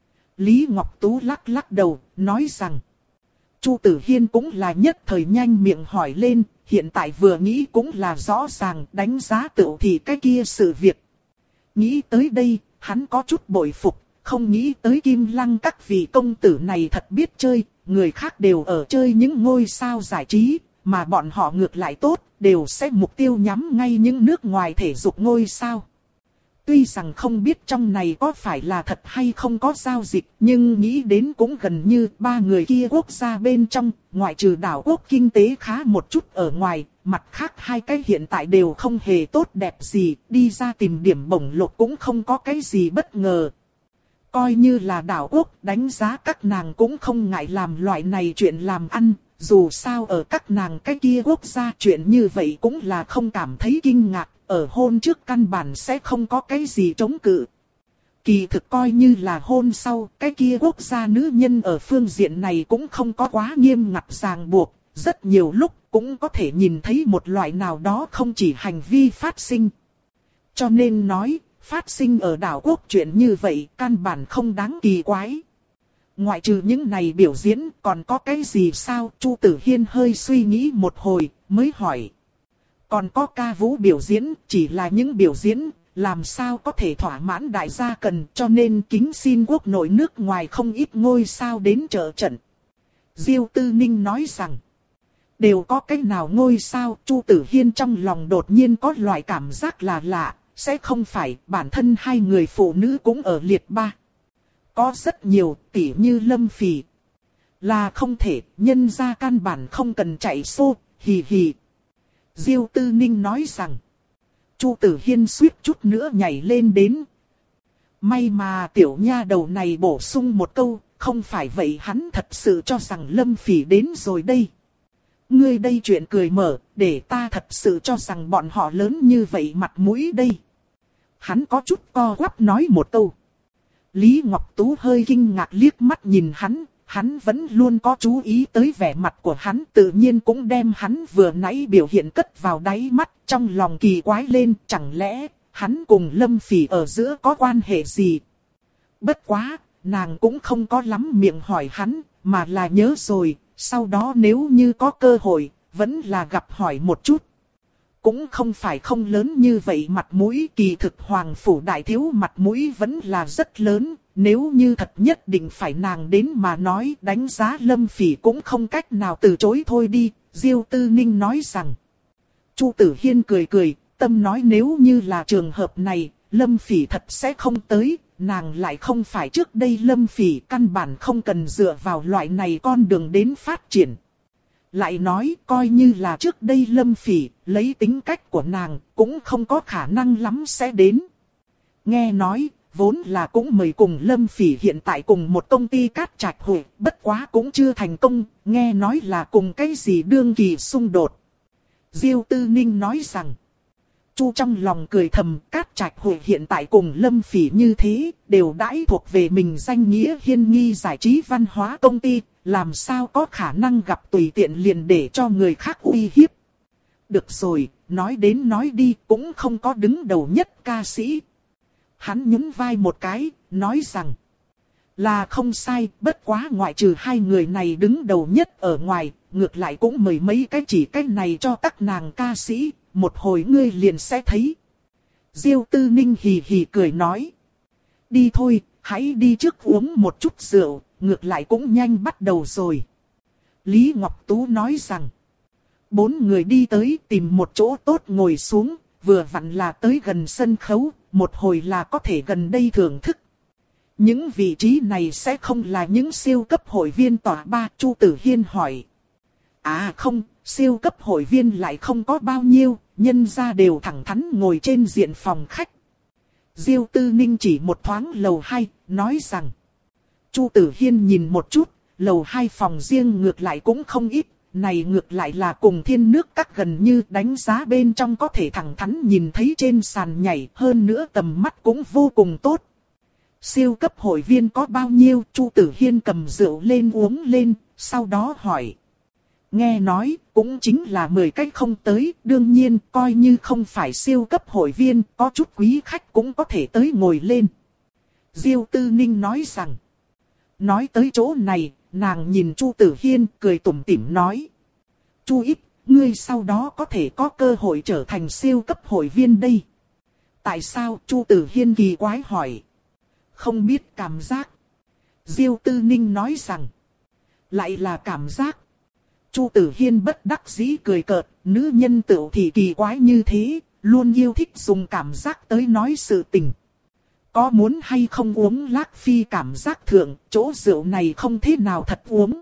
Lý Ngọc Tú lắc lắc đầu, nói rằng. Chu Tử Hiên cũng là nhất thời nhanh miệng hỏi lên, hiện tại vừa nghĩ cũng là rõ ràng đánh giá tựu thì cái kia sự việc. Nghĩ tới đây, hắn có chút bội phục, không nghĩ tới Kim Lăng các vị công tử này thật biết chơi, người khác đều ở chơi những ngôi sao giải trí, mà bọn họ ngược lại tốt, đều sẽ mục tiêu nhắm ngay những nước ngoài thể dục ngôi sao. Tuy rằng không biết trong này có phải là thật hay không có giao dịch, nhưng nghĩ đến cũng gần như ba người kia quốc gia bên trong, ngoại trừ đảo quốc kinh tế khá một chút ở ngoài, mặt khác hai cái hiện tại đều không hề tốt đẹp gì, đi ra tìm điểm bổng lộc cũng không có cái gì bất ngờ. Coi như là đảo quốc, đánh giá các nàng cũng không ngại làm loại này chuyện làm ăn, dù sao ở các nàng cái kia quốc gia chuyện như vậy cũng là không cảm thấy kinh ngạc. Ở hôn trước căn bản sẽ không có cái gì chống cự. Kỳ thực coi như là hôn sau, cái kia quốc gia nữ nhân ở phương diện này cũng không có quá nghiêm ngặt ràng buộc. Rất nhiều lúc cũng có thể nhìn thấy một loại nào đó không chỉ hành vi phát sinh. Cho nên nói, phát sinh ở đảo quốc chuyện như vậy căn bản không đáng kỳ quái. Ngoại trừ những này biểu diễn còn có cái gì sao? Chu Tử Hiên hơi suy nghĩ một hồi mới hỏi. Còn có ca vũ biểu diễn, chỉ là những biểu diễn, làm sao có thể thỏa mãn đại gia cần, cho nên kính xin quốc nội nước ngoài không ít ngôi sao đến trợ trận. Diêu Tư Ninh nói rằng, đều có cái nào ngôi sao? Chu Tử Hiên trong lòng đột nhiên có loại cảm giác là lạ, sẽ không phải bản thân hai người phụ nữ cũng ở liệt ba. Có rất nhiều, tỉ như Lâm Phỉ. Là không thể, nhân ra căn bản không cần chạy xô, hì hì. Diêu Tư Ninh nói rằng. Chu Tử Hiên suýt chút nữa nhảy lên đến. May mà tiểu nha đầu này bổ sung một câu, không phải vậy hắn thật sự cho rằng Lâm Phỉ đến rồi đây. Ngươi đây chuyện cười mở, để ta thật sự cho rằng bọn họ lớn như vậy mặt mũi đây. Hắn có chút co quắp nói một câu. Lý Ngọc Tú hơi kinh ngạc liếc mắt nhìn hắn, hắn vẫn luôn có chú ý tới vẻ mặt của hắn, tự nhiên cũng đem hắn vừa nãy biểu hiện cất vào đáy mắt, trong lòng kỳ quái lên, chẳng lẽ hắn cùng Lâm Phỉ ở giữa có quan hệ gì? Bất quá, nàng cũng không có lắm miệng hỏi hắn, mà là nhớ rồi, sau đó nếu như có cơ hội, vẫn là gặp hỏi một chút. Cũng không phải không lớn như vậy mặt mũi, kỳ thực Hoàng Phủ Đại Thiếu mặt mũi vẫn là rất lớn, nếu như thật nhất định phải nàng đến mà nói đánh giá Lâm Phỉ cũng không cách nào từ chối thôi đi, Diêu Tư Ninh nói rằng. Chu Tử Hiên cười cười, tâm nói nếu như là trường hợp này, Lâm Phỉ thật sẽ không tới, nàng lại không phải trước đây Lâm Phỉ căn bản không cần dựa vào loại này con đường đến phát triển. Lại nói coi như là trước đây Lâm Phỉ lấy tính cách của nàng cũng không có khả năng lắm sẽ đến. Nghe nói vốn là cũng mời cùng Lâm Phỉ hiện tại cùng một công ty cát trạch hội, bất quá cũng chưa thành công, nghe nói là cùng cái gì đương kỳ xung đột. Diêu Tư Ninh nói rằng, Chu trong lòng cười thầm, cát trạch hội hiện tại cùng Lâm Phỉ như thế, đều đãi thuộc về mình danh nghĩa hiên nghi giải trí văn hóa công ty, làm sao có khả năng gặp tùy tiện liền để cho người khác uy hiếp. Được rồi, nói đến nói đi cũng không có đứng đầu nhất ca sĩ. Hắn nhún vai một cái, nói rằng, là không sai, bất quá ngoại trừ hai người này đứng đầu nhất ở ngoài, ngược lại cũng mời mấy cái chỉ cái này cho các nàng ca sĩ, một hồi ngươi liền sẽ thấy. Diêu Tư Ninh hì hì cười nói, đi thôi, hãy đi trước uống một chút rượu, ngược lại cũng nhanh bắt đầu rồi. Lý Ngọc Tú nói rằng, bốn người đi tới tìm một chỗ tốt ngồi xuống, vừa vặn là tới gần sân khấu, một hồi là có thể gần đây thưởng thức. Những vị trí này sẽ không là những siêu cấp hội viên tòa ba, Chu Tử Hiên hỏi. À không, siêu cấp hội viên lại không có bao nhiêu, nhân ra đều thẳng thắn ngồi trên diện phòng khách. Diêu Tư Ninh chỉ một thoáng lầu hai, nói rằng. Chu Tử Hiên nhìn một chút, lầu hai phòng riêng ngược lại cũng không ít, này ngược lại là cùng Thiên Nước Các gần như đánh giá bên trong có thể thẳng thắn nhìn thấy trên sàn nhảy, hơn nữa tầm mắt cũng vô cùng tốt. Siêu cấp hội viên có bao nhiêu? Chu Tử Hiên cầm rượu lên uống lên, sau đó hỏi. Nghe nói, cũng chính là mười cách không tới, đương nhiên coi như không phải siêu cấp hội viên, có chút quý khách cũng có thể tới ngồi lên. Diêu Tư Ninh nói rằng. Nói tới chỗ này, nàng nhìn Chu Tử Hiên cười tủm tỉm nói. Chu ít, ngươi sau đó có thể có cơ hội trở thành siêu cấp hội viên đây. Tại sao? Chu Tử Hiên kỳ quái hỏi. Không biết cảm giác. Diêu Tư Ninh nói rằng. Lại là cảm giác. Chu Tử Hiên bất đắc dĩ cười cợt, nữ nhân tựu thì kỳ quái như thế, luôn yêu thích dùng cảm giác tới nói sự tình. Có muốn hay không uống Lác Phi cảm giác thượng, chỗ rượu này không thế nào thật uống.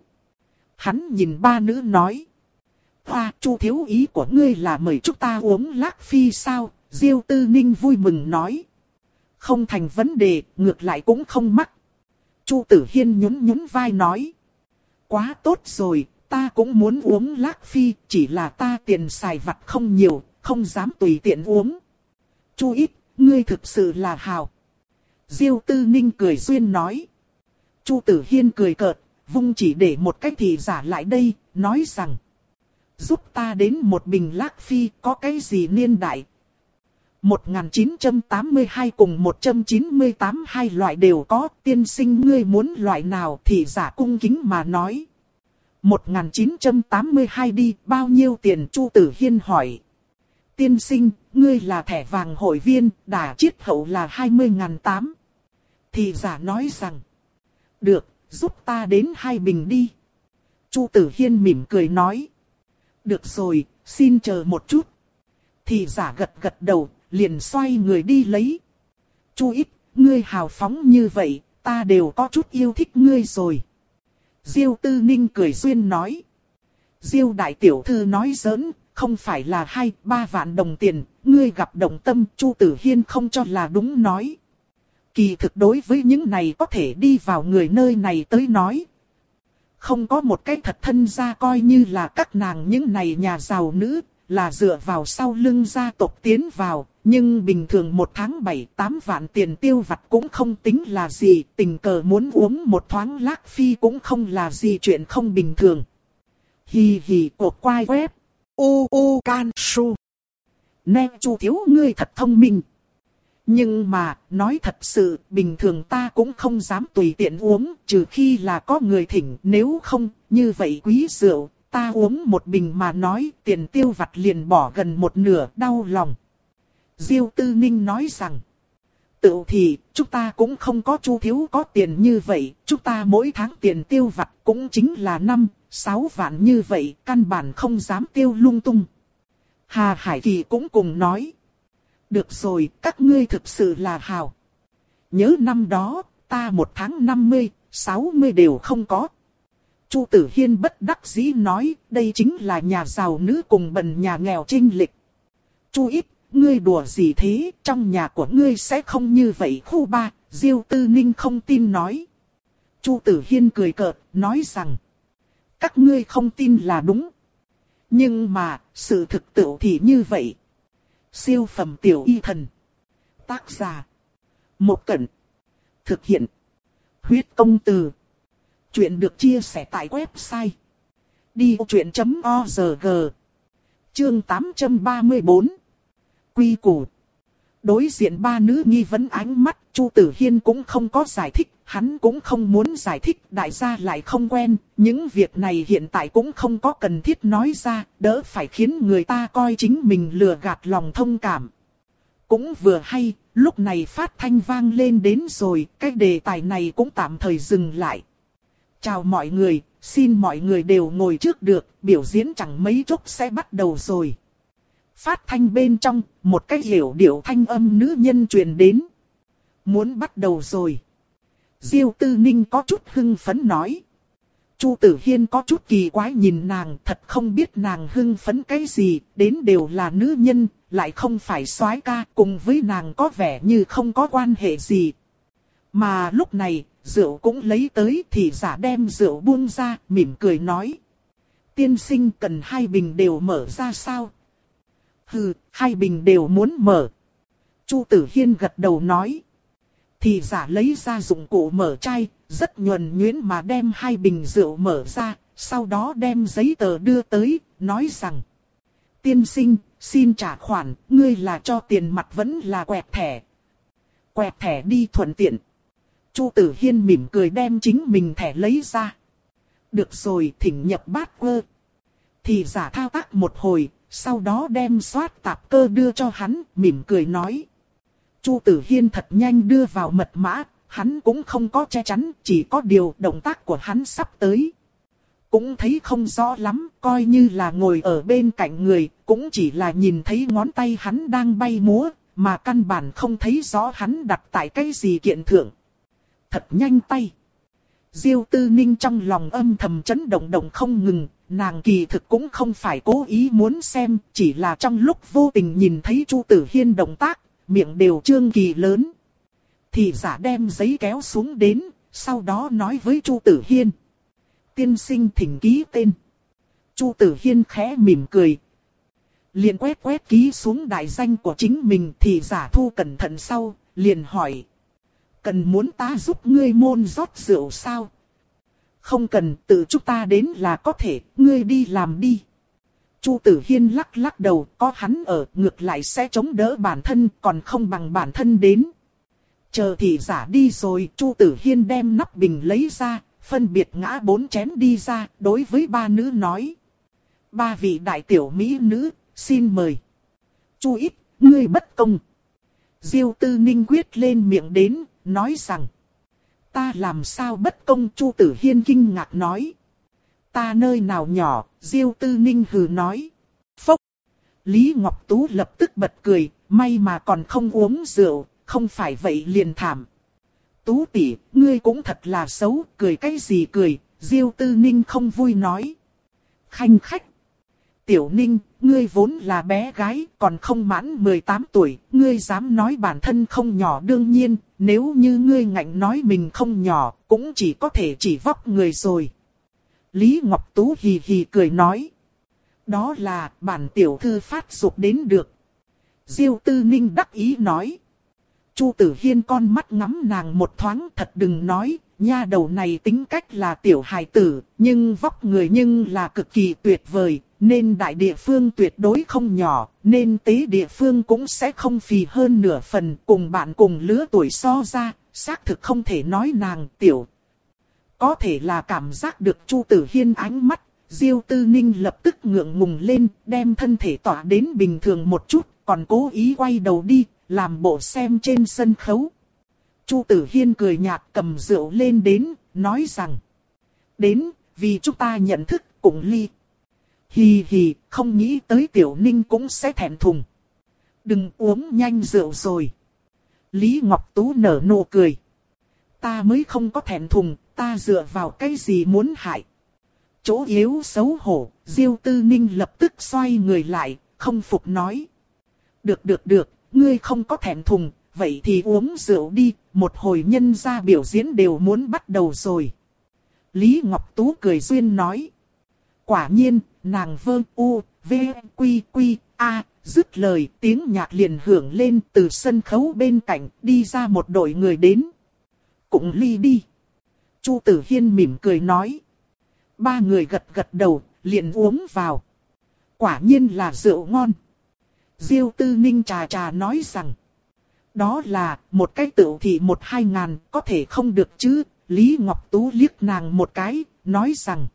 Hắn nhìn ba nữ nói. Hoa, Chu thiếu ý của ngươi là mời chúng ta uống Lác Phi sao? Diêu Tư Ninh vui mừng nói. Không thành vấn đề, ngược lại cũng không mắc. Chu Tử Hiên nhún nhún vai nói. Quá tốt rồi, ta cũng muốn uống Lác Phi, chỉ là ta tiền xài vặt không nhiều, không dám tùy tiện uống. Chu ít, ngươi thực sự là hào. Diêu Tư Ninh cười duyên nói. Chu Tử Hiên cười cợt, vung chỉ để một cái thị giả lại đây, nói rằng. Giúp ta đến một bình Lác Phi, có cái gì niên đại? một nghìn chín trăm tám mươi hai cùng một trăm chín mươi tám hai loại đều có, tiên sinh ngươi muốn loại nào? Thị giả cung kính mà nói. một nghìn chín trăm tám mươi hai đi, bao nhiêu tiền? Chu Tử Hiên hỏi. Tiên sinh, ngươi là thẻ vàng hội viên, đả chiết hậu là hai mươi nghìn tám. Thị giả nói rằng. Được, giúp ta đến hai bình đi. Chu Tử Hiên mỉm cười nói. Được rồi, xin chờ một chút. Thị giả gật gật đầu, liền xoay người đi lấy. Chu ít, ngươi hào phóng như vậy, ta đều có chút yêu thích ngươi rồi. Diêu Tư Ninh cười duyên nói. Diêu đại tiểu thư nói giỡn, không phải là hai, ba vạn đồng tiền, ngươi gặp động tâm. Chu Tử Hiên không cho là đúng nói. Kỳ thực đối với những này có thể đi vào người nơi này tới nói. Không có một cái thật thân gia coi như là các nàng những này nhà giàu nữ, là dựa vào sau lưng gia tộc tiến vào, Nhưng bình thường một tháng bảy tám vạn tiền tiêu vặt cũng không tính là gì, tình cờ muốn uống một thoáng lác phi cũng không là gì chuyện không bình thường. Hì hì cột quai web. U u can su. Nè Chu thiếu ngươi thật thông minh. Nhưng mà, nói thật sự, bình thường ta cũng không dám tùy tiện uống, trừ khi là có người thỉnh, nếu không, như vậy quý rượu, ta uống một bình mà nói, tiền tiêu vặt liền bỏ gần một nửa, đau lòng. Diêu Tư Ninh nói rằng, tự thì, chúng ta cũng không có Chu thiếu có tiền như vậy, chúng ta mỗi tháng tiền tiêu vặt cũng chính là năm, sáu vạn như vậy, căn bản không dám tiêu lung tung. Hà Hải Kỳ cũng cùng nói, được rồi, các ngươi thực sự là hào. Nhớ năm đó, ta một tháng năm mươi, sáu mươi đều không có. Chu Tử Hiên bất đắc dĩ nói, đây chính là nhà giàu nữ cùng bần nhà nghèo chênh lệch. Chu ít, ngươi đùa gì thế, trong nhà của ngươi sẽ không như vậy khu ba, Diêu Tư Ninh không tin nói. Chu Tử Hiên cười cợt, nói rằng, các ngươi không tin là đúng. Nhưng mà, sự thực tự thì như vậy. Siêu phẩm tiểu y thần. Tác giả. Một Cẩn. Thực hiện. Huyết công từ. Chuyện được chia sẻ tại website. đi ô chuyện chấm org. Chương tám trăm ba mươi tư. Quy củ. Đối diện ba nữ nghi vấn ánh mắt, Chu Tử Hiên cũng không có giải thích, hắn cũng không muốn giải thích, đại gia lại không quen, những việc này hiện tại cũng không có cần thiết nói ra, đỡ phải khiến người ta coi chính mình lừa gạt lòng thông cảm. Cũng vừa hay, lúc này phát thanh vang lên đến rồi, cái đề tài này cũng tạm thời dừng lại. Chào mọi người, xin mọi người đều ngồi trước được, biểu diễn chẳng mấy chốc sẽ bắt đầu rồi. Phát thanh bên trong, một cái hiểu điệu thanh âm nữ nhân truyền đến. Muốn bắt đầu rồi. Diêu Tư Ninh có chút hưng phấn nói. Chu Tử Hiên có chút kỳ quái nhìn nàng, thật không biết nàng hưng phấn cái gì, đến đều là nữ nhân, lại không phải soái ca, cùng với nàng có vẻ như không có quan hệ gì. Mà lúc này, rượu cũng lấy tới thì giả đem rượu buông ra, mỉm cười nói. Tiên sinh cần hai bình đều mở ra sao? Hừ, hai bình đều muốn mở. Chu Tử Hiên gật đầu nói. Thì giả lấy ra dụng cụ mở chai, rất nhuần nhuyễn mà đem hai bình rượu mở ra, sau đó đem giấy tờ đưa tới, nói rằng. Tiên sinh, xin trả khoản, ngươi là cho tiền mặt vẫn là quẹt thẻ. Quẹt thẻ đi thuận tiện. Chu Tử Hiên mỉm cười đem chính mình thẻ lấy ra. Được rồi, thỉnh nhập bát quơ. Thì giả thao tác một hồi. Sau đó đem soát tạp cơ đưa cho hắn, mỉm cười nói. Chu Tử Hiên thật nhanh đưa vào mật mã, hắn cũng không có che chắn, chỉ có điều động tác của hắn sắp tới. Cũng thấy không rõ lắm, coi như là ngồi ở bên cạnh người, cũng chỉ là nhìn thấy ngón tay hắn đang bay múa, mà căn bản không thấy rõ hắn đặt tại cái gì kiện thượng. Thật nhanh tay. Diêu Tư Ninh trong lòng âm thầm chấn động động không ngừng, nàng kỳ thực cũng không phải cố ý muốn xem, chỉ là trong lúc vô tình nhìn thấy Chu Tử Hiên động tác, miệng đều trương kỳ lớn. Thì giả đem giấy kéo xuống đến, sau đó nói với Chu Tử Hiên. Tiên sinh thỉnh ký tên. Chu Tử Hiên khẽ mỉm cười. Liền quét quét ký xuống đại danh của chính mình thì giả thu cẩn thận sau, liền hỏi. Cần muốn ta giúp ngươi môn rót rượu sao? Không cần, tự chúng ta đến là có thể, ngươi đi làm đi. Chu Tử Hiên lắc lắc đầu, có hắn ở, ngược lại sẽ chống đỡ bản thân, còn không bằng bản thân đến. Chờ thì giả đi rồi, Chu Tử Hiên đem nắp bình lấy ra, phân biệt ngã bốn chén đi ra, đối với ba nữ nói. Ba vị đại tiểu mỹ nữ, xin mời. Chu ít, ngươi bất công. Diêu Tư Ninh quyết lên miệng đến, nói rằng. Ta làm sao bất công? Chu Tử Hiên kinh ngạc nói. Ta nơi nào nhỏ, Diêu Tư Ninh hừ nói. Phốc. Lý Ngọc Tú lập tức bật cười, may mà còn không uống rượu, không phải vậy liền thảm. Tú tỷ, ngươi cũng thật là xấu, cười cái gì cười, Diêu Tư Ninh không vui nói. Khanh khách. Tiểu Ninh, ngươi vốn là bé gái, còn không mãn mười tám tuổi, ngươi dám nói bản thân không nhỏ đương nhiên, nếu như ngươi ngạnh nói mình không nhỏ, cũng chỉ có thể chỉ vóc người rồi. Lý Ngọc Tú hì hì cười nói. Đó là bản tiểu thư phát dục đến được. Diêu Tư Ninh đắc ý nói. Chu Tử Hiên con mắt ngắm nàng một thoáng, thật đừng nói, nha đầu này tính cách là tiểu hài tử, nhưng vóc người nhưng là cực kỳ tuyệt vời, nên đại địa phương tuyệt đối không nhỏ, nên tế địa phương cũng sẽ không phì hơn nửa phần, cùng bạn cùng lứa tuổi so ra, xác thực không thể nói nàng tiểu. Có thể là cảm giác được Chu Tử Hiên ánh mắt, Diêu Tư Ninh lập tức ngượng ngùng lên, đem thân thể tỏa đến bình thường một chút, còn cố ý quay đầu đi, làm bộ xem trên sân khấu. Chu Tử Hiên cười nhạt cầm rượu lên đến, nói rằng. Đến, vì chúng ta nhận thức, cùng ly. Hì hì, không nghĩ tới Tiểu Ninh cũng sẽ thẹn thùng. Đừng uống nhanh rượu rồi. Lý Ngọc Tú nở nụ cười. Ta mới không có thẹn thùng, ta dựa vào cái gì muốn hại. Chỗ yếu xấu hổ, Diêu Tư Ninh lập tức xoay người lại, không phục nói. Được được được, ngươi không có thẹn thùng, vậy thì uống rượu đi, một hồi nhân gia biểu diễn đều muốn bắt đầu rồi. Lý Ngọc Tú cười duyên nói. Quả nhiên, nàng vơ u, v, quy quy, a, dứt lời tiếng nhạc liền hưởng lên từ sân khấu bên cạnh đi ra một đội người đến. Cũng ly đi. Chu Tử Hiên mỉm cười nói. Ba người gật gật đầu, liền uống vào. Quả nhiên là rượu ngon. Diêu Tư Ninh trà trà nói rằng. Đó là một cái tựu thị một hai ngàn, có thể không được chứ. Lý Ngọc Tú liếc nàng một cái, nói rằng.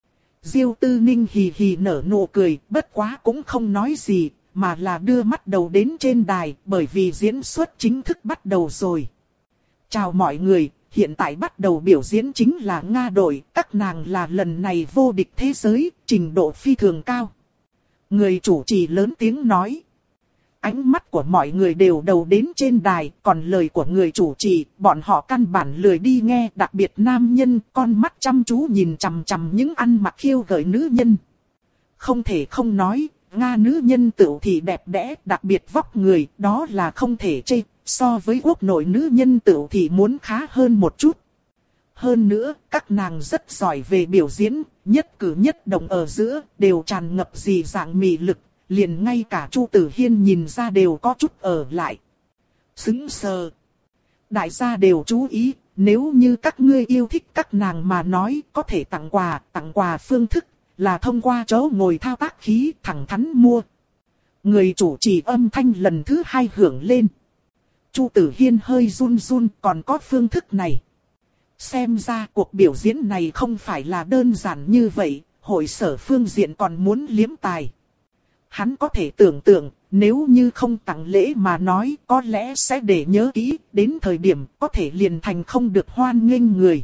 Diêu Tư Ninh hì hì nở nụ cười, bất quá cũng không nói gì, mà là đưa mắt đầu đến trên đài, bởi vì diễn xuất chính thức bắt đầu rồi. Chào mọi người, hiện tại bắt đầu biểu diễn chính là Nga đội, các nàng là lần này vô địch thế giới, trình độ phi thường cao. Người chủ trì lớn tiếng nói. Ánh mắt của mọi người đều đầu đến trên đài, còn lời của người chủ trì, bọn họ căn bản lười đi nghe, đặc biệt nam nhân, con mắt chăm chú nhìn chằm chằm những ăn mặc khiêu gợi nữ nhân. Không thể không nói, Nga nữ nhân tựu thì đẹp đẽ, đặc biệt vóc người, đó là không thể chê, so với quốc nội nữ nhân tựu thì muốn khá hơn một chút. Hơn nữa, các nàng rất giỏi về biểu diễn, nhất cử nhất động ở giữa, đều tràn ngập dị dạng mị lực. Liền ngay cả Chu Tử Hiên nhìn ra đều có chút ở lại. Sững sờ. Đại gia đều chú ý, nếu như các ngươi yêu thích các nàng mà nói có thể tặng quà, tặng quà phương thức là thông qua chỗ ngồi thao tác khí thẳng thắn mua. Người chủ trì âm thanh lần thứ hai hưởng lên. Chu Tử Hiên hơi run run, còn có phương thức này. Xem ra cuộc biểu diễn này không phải là đơn giản như vậy, hội sở phương diện còn muốn liếm tài. Hắn có thể tưởng tượng, nếu như không tặng lễ mà nói có lẽ sẽ để nhớ kỹ, đến thời điểm có thể liền thành không được hoan nghênh người.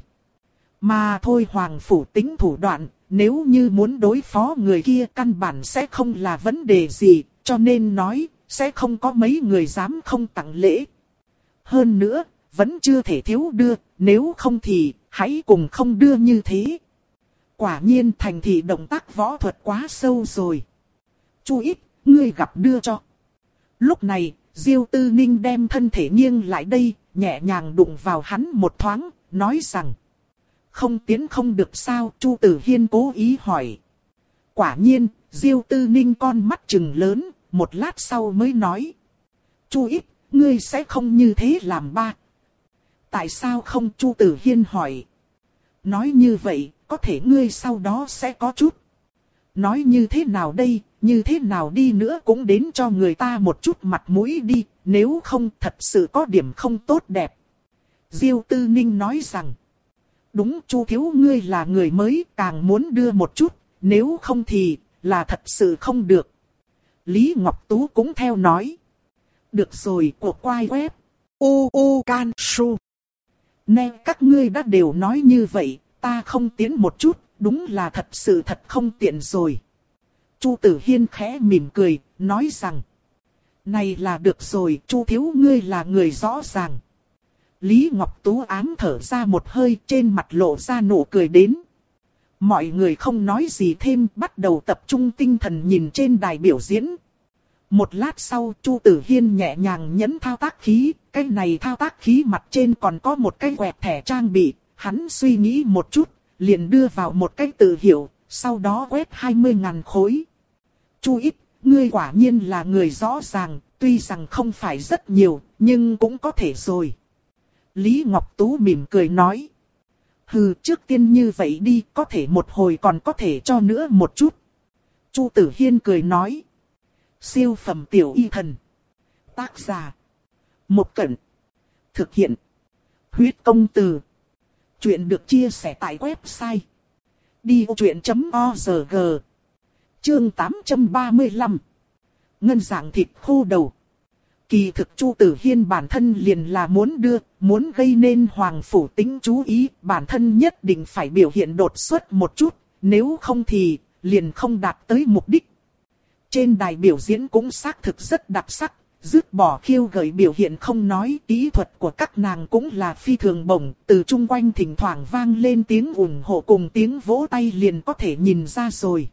Mà thôi Hoàng Phủ tính thủ đoạn, nếu như muốn đối phó người kia căn bản sẽ không là vấn đề gì, cho nên nói, sẽ không có mấy người dám không tặng lễ. Hơn nữa, vẫn chưa thể thiếu đưa, nếu không thì, hãy cùng không đưa như thế. Quả nhiên thành thị động tác võ thuật quá sâu rồi. Chu ít, ngươi gặp đưa cho. Lúc này, Diêu Tư Ninh đem thân thể nghiêng lại đây, nhẹ nhàng đụng vào hắn một thoáng, nói rằng. Không tiến không được sao, Chu Tử Hiên cố ý hỏi. Quả nhiên, Diêu Tư Ninh con mắt trừng lớn, một lát sau mới nói. Chu ít, ngươi sẽ không như thế làm ba. Tại sao không, Chu Tử Hiên hỏi. Nói như vậy, có thể ngươi sau đó sẽ có chút. Nói như thế nào đây, như thế nào đi nữa cũng đến cho người ta một chút mặt mũi đi, nếu không thật sự có điểm không tốt đẹp. Diêu Tư Ninh nói rằng, đúng Chu thiếu ngươi là người mới, càng muốn đưa một chút, nếu không thì là thật sự không được. Lý Ngọc Tú cũng theo nói. Được rồi, cuộc quay web. U U Can Su. Nè các ngươi đã đều nói như vậy, ta không tiến một chút, đúng là thật sự thật không tiện rồi. Chu Tử Hiên khẽ mỉm cười, nói rằng. Này là được rồi, Chu thiếu ngươi là người rõ ràng. Lý Ngọc Tú ám thở ra một hơi, trên mặt lộ ra nụ cười đến. Mọi người không nói gì thêm, bắt đầu tập trung tinh thần nhìn trên đài biểu diễn. Một lát sau, Chu Tử Hiên nhẹ nhàng nhấn thao tác khí, cái này thao tác khí mặt trên còn có một cái quẹt thẻ trang bị, hắn suy nghĩ một chút, liền đưa vào một cái từ hiệu, sau đó quét hai mươi ngàn khối. Chu ít, ngươi quả nhiên là người rõ ràng, tuy rằng không phải rất nhiều, nhưng cũng có thể rồi. Lý Ngọc Tú mỉm cười nói. Hừ, trước tiên như vậy đi, có thể một hồi còn có thể cho nữa một chút. Chu Tử Hiên cười nói. Siêu phẩm tiểu y thần. Tác giả. Một Cẩn. Thực hiện. Huyết công từ. Chuyện được chia sẻ tại website. đi ô chuyện chấm org. Chương tám trăm ba mươi lăm. Ngân dạng thịt khô đầu. Kỳ thực Chu Tử Hiên bản thân liền là muốn đưa, muốn gây nên Hoàng Phủ Tính chú ý, bản thân nhất định phải biểu hiện đột xuất một chút, nếu không thì liền không đạt tới mục đích. Trên đài biểu diễn cũng xác thực rất đặc sắc, dứt bỏ khiêu gợi biểu hiện không nói, kỹ thuật của các nàng cũng là phi thường bổng, từ chung quanh thỉnh thoảng vang lên tiếng ủng hộ cùng tiếng vỗ tay liền có thể nhìn ra rồi.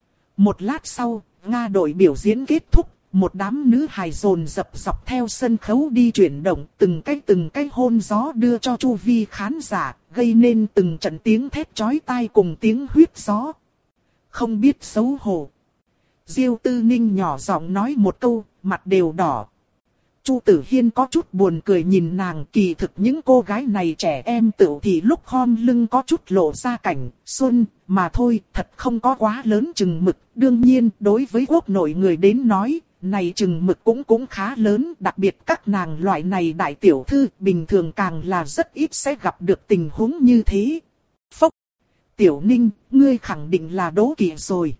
Một lát sau, Nga đội biểu diễn kết thúc, một đám nữ hài dồn dập dọc theo sân khấu đi chuyển động, từng cái từng cái hôn gió đưa cho chu vi khán giả, gây nên từng trận tiếng thét chói tai cùng tiếng huýt gió. Không biết xấu hổ. Diêu Tư Ninh nhỏ giọng nói một câu, mặt đều đỏ. Chu Tử Hiên có chút buồn cười nhìn nàng, kỳ thực những cô gái này trẻ em tự thì lúc khom lưng có chút lộ ra cảnh xuân, mà thôi, thật không có quá lớn chừng mực. Đương nhiên, đối với quốc nội người đến nói, này chừng mực cũng cũng khá lớn, đặc biệt các nàng loại này đại tiểu thư, bình thường càng là rất ít sẽ gặp được tình huống như thế. Phốc! Tiểu Ninh, ngươi khẳng định là đố kỵ rồi.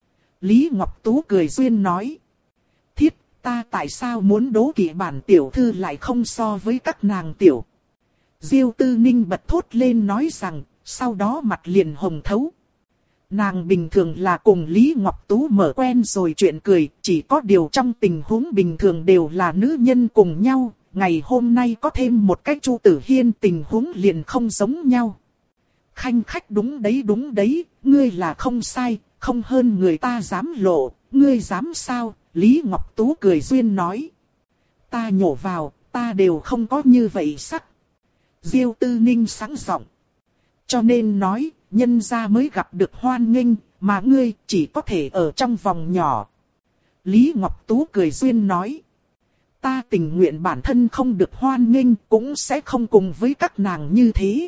Lý Ngọc Tú cười duyên nói. Thiết, ta tại sao muốn đố kỵ bản tiểu thư lại không so với các nàng tiểu. Diêu Tư Ninh bật thốt lên nói rằng, sau đó mặt liền hồng thấu. Nàng bình thường là cùng Lý Ngọc Tú mở quen rồi chuyện cười, chỉ có điều trong tình huống bình thường đều là nữ nhân cùng nhau, ngày hôm nay có thêm một cái Chu Tử Hiên tình huống liền không giống nhau. Khanh khách đúng đấy đúng đấy, ngươi là không sai, không hơn người ta dám lộ, ngươi dám sao, Lý Ngọc Tú cười duyên nói. Ta nhổ vào, ta đều không có như vậy sắc. Diêu Tư Ninh sáng giọng. Cho nên nói, nhân gia mới gặp được hoan nghênh, mà ngươi chỉ có thể ở trong vòng nhỏ. Lý Ngọc Tú cười duyên nói. Ta tình nguyện bản thân không được hoan nghênh, cũng sẽ không cùng với các nàng như thế.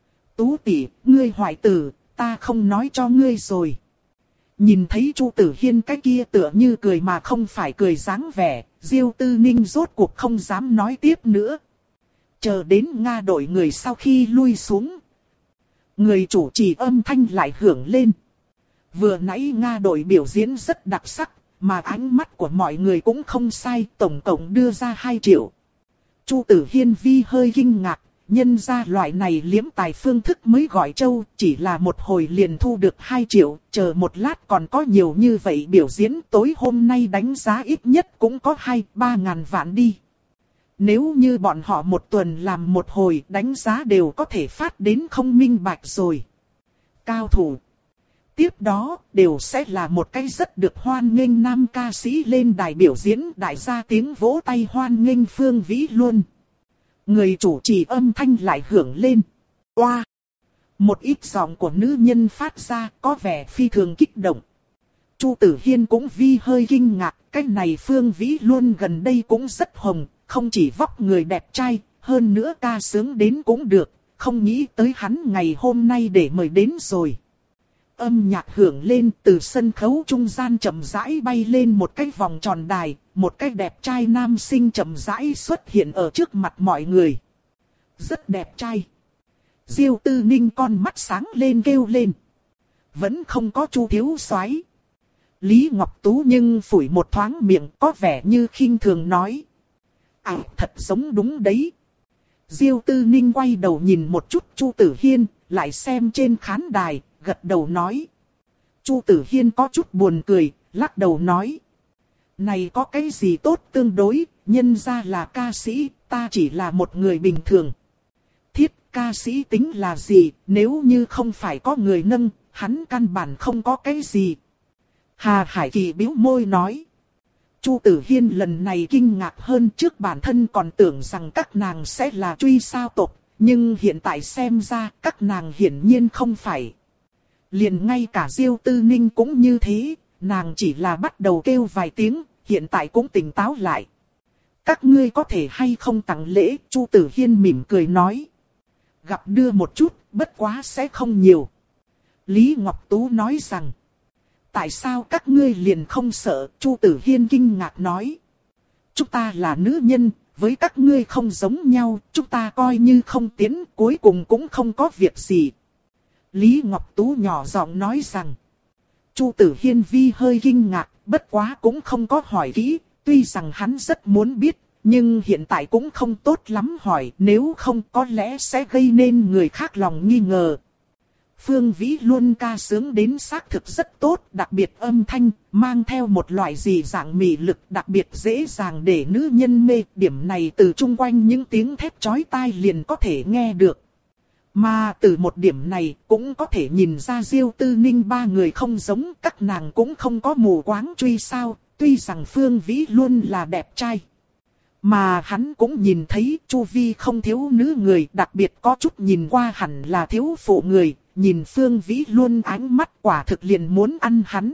Tú tỷ, ngươi hoại tử, ta không nói cho ngươi rồi. Nhìn thấy Chu Tử Hiên cái kia tựa như cười mà không phải cười dáng vẻ, Diêu Tư Ninh rốt cuộc không dám nói tiếp nữa. Chờ đến Nga đội người sau khi lui xuống. Người chủ trì âm thanh lại hưởng lên. Vừa nãy Nga đội biểu diễn rất đặc sắc, mà ánh mắt của mọi người cũng không sai, tổng cộng đưa ra hai triệu. Chu Tử Hiên vi hơi kinh ngạc, nhân ra loại này liếm tài phương thức mới gọi châu, chỉ là một hồi liền thu được hai triệu, chờ một lát còn có nhiều như vậy biểu diễn, tối hôm nay đánh giá ít nhất cũng có hai ba ngàn vạn đi. Nếu như bọn họ một tuần làm một hồi đánh giá đều có thể phát đến không minh bạch rồi. Cao thủ. Tiếp đó đều sẽ là một cái rất được hoan nghênh nam ca sĩ lên đài biểu diễn, đại gia tiếng vỗ tay hoan nghênh Phương Vĩ luôn. Người chủ trì âm thanh lại hưởng lên. Oa! Một ít giọng của nữ nhân phát ra có vẻ phi thường kích động. Chu Tử Hiên cũng vi hơi kinh ngạc, cái này Phương Vĩ luôn gần đây cũng rất hồng, không chỉ vóc người đẹp trai, hơn nữa ca sướng đến cũng được, không nghĩ tới hắn ngày hôm nay để mời đến rồi. Âm nhạc hưởng lên, từ sân khấu trung gian chậm rãi bay lên một cái vòng tròn đài, một cái đẹp trai nam sinh chậm rãi xuất hiện ở trước mặt mọi người. Rất đẹp trai. Diêu Tư Ninh con mắt sáng lên kêu lên. Vẫn không có Chu thiếu soái. Lý Ngọc Tú nhưng phủi một thoáng miệng có vẻ như khinh thường nói. À thật giống đúng đấy. Diêu Tư Ninh quay đầu nhìn một chút Chu Tử Hiên, lại xem trên khán đài, gật đầu nói. Chu Tử Hiên có chút buồn cười, lắc đầu nói. Này có cái gì tốt tương đối, nhân ra là ca sĩ, ta chỉ là một người bình thường. Thiết ca sĩ tính là gì, nếu như không phải có người nâng, hắn căn bản không có cái gì. Hà Hải Kỳ bĩu môi nói. Chu Tử Hiên lần này kinh ngạc hơn, trước bản thân còn tưởng rằng các nàng sẽ là truy sao tộc, nhưng hiện tại xem ra các nàng hiển nhiên không phải. Liền ngay cả Diêu Tư Ninh cũng như thế, nàng chỉ là bắt đầu kêu vài tiếng, hiện tại cũng tỉnh táo lại. các ngươi có thể hay không tặng lễ? Chu Tử Hiên mỉm cười nói. Gặp đưa một chút, bất quá sẽ không nhiều. Lý Ngọc Tú nói rằng. Tại sao các ngươi liền không sợ? Chu Tử Hiên kinh ngạc nói. Chúng ta là nữ nhân, với các ngươi không giống nhau, chúng ta coi như không tiến, cuối cùng cũng không có việc gì. Lý Ngọc Tú nhỏ giọng nói rằng. Chu Tử Hiên vi hơi kinh ngạc, bất quá cũng không có hỏi kỹ, tuy rằng hắn rất muốn biết, nhưng hiện tại cũng không tốt lắm hỏi, nếu không có lẽ sẽ gây nên người khác lòng nghi ngờ. Phương Vĩ Luân ca sướng đến xác thực rất tốt, đặc biệt âm thanh, mang theo một loại gì dạng mị lực đặc biệt dễ dàng để nữ nhân mê. Điểm này từ chung quanh những tiếng thét chói tai liền có thể nghe được. Mà từ một điểm này cũng có thể nhìn ra Diêu Tư Ninh ba người không giống, các nàng cũng không có mù quáng truy sao, tuy rằng Phương Vĩ Luân là đẹp trai. Mà hắn cũng nhìn thấy chu vi không thiếu nữ người, đặc biệt có chút nhìn qua hẳn là thiếu phụ người, nhìn Phương Vĩ Luân ánh mắt quả thực liền muốn ăn hắn.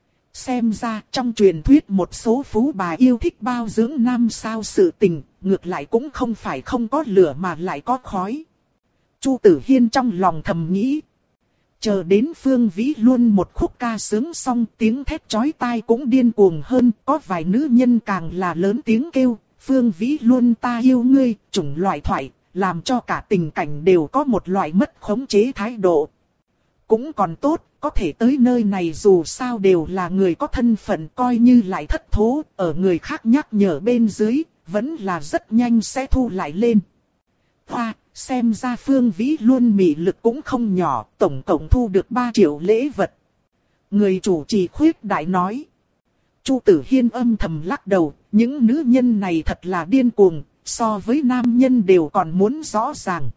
Xem ra trong truyền thuyết một số phú bà yêu thích bao dưỡng nam sao sự tình, ngược lại cũng không phải không có lửa mà lại có khói. Chu Tử Hiên trong lòng thầm nghĩ. Chờ đến Phương Vĩ Luân một khúc ca sướng xong, tiếng thét chói tai cũng điên cuồng hơn, có vài nữ nhân càng là lớn tiếng kêu, Phương Vĩ Luân ta yêu ngươi, chủng loại thoại, làm cho cả tình cảnh đều có một loại mất khống chế thái độ. Cũng còn tốt, có thể tới nơi này dù sao đều là người có thân phận, coi như lại thất thố, ở người khác nhắc nhở bên dưới, vẫn là rất nhanh sẽ thu lại lên. Hoa, xem ra Phương Vĩ Luân mị lực cũng không nhỏ, tổng cộng thu được ba triệu lễ vật. Người chủ trì khuyết đại nói. Chu Tử Hiên âm thầm lắc đầu, những nữ nhân này thật là điên cuồng, so với nam nhân đều còn muốn rõ ràng.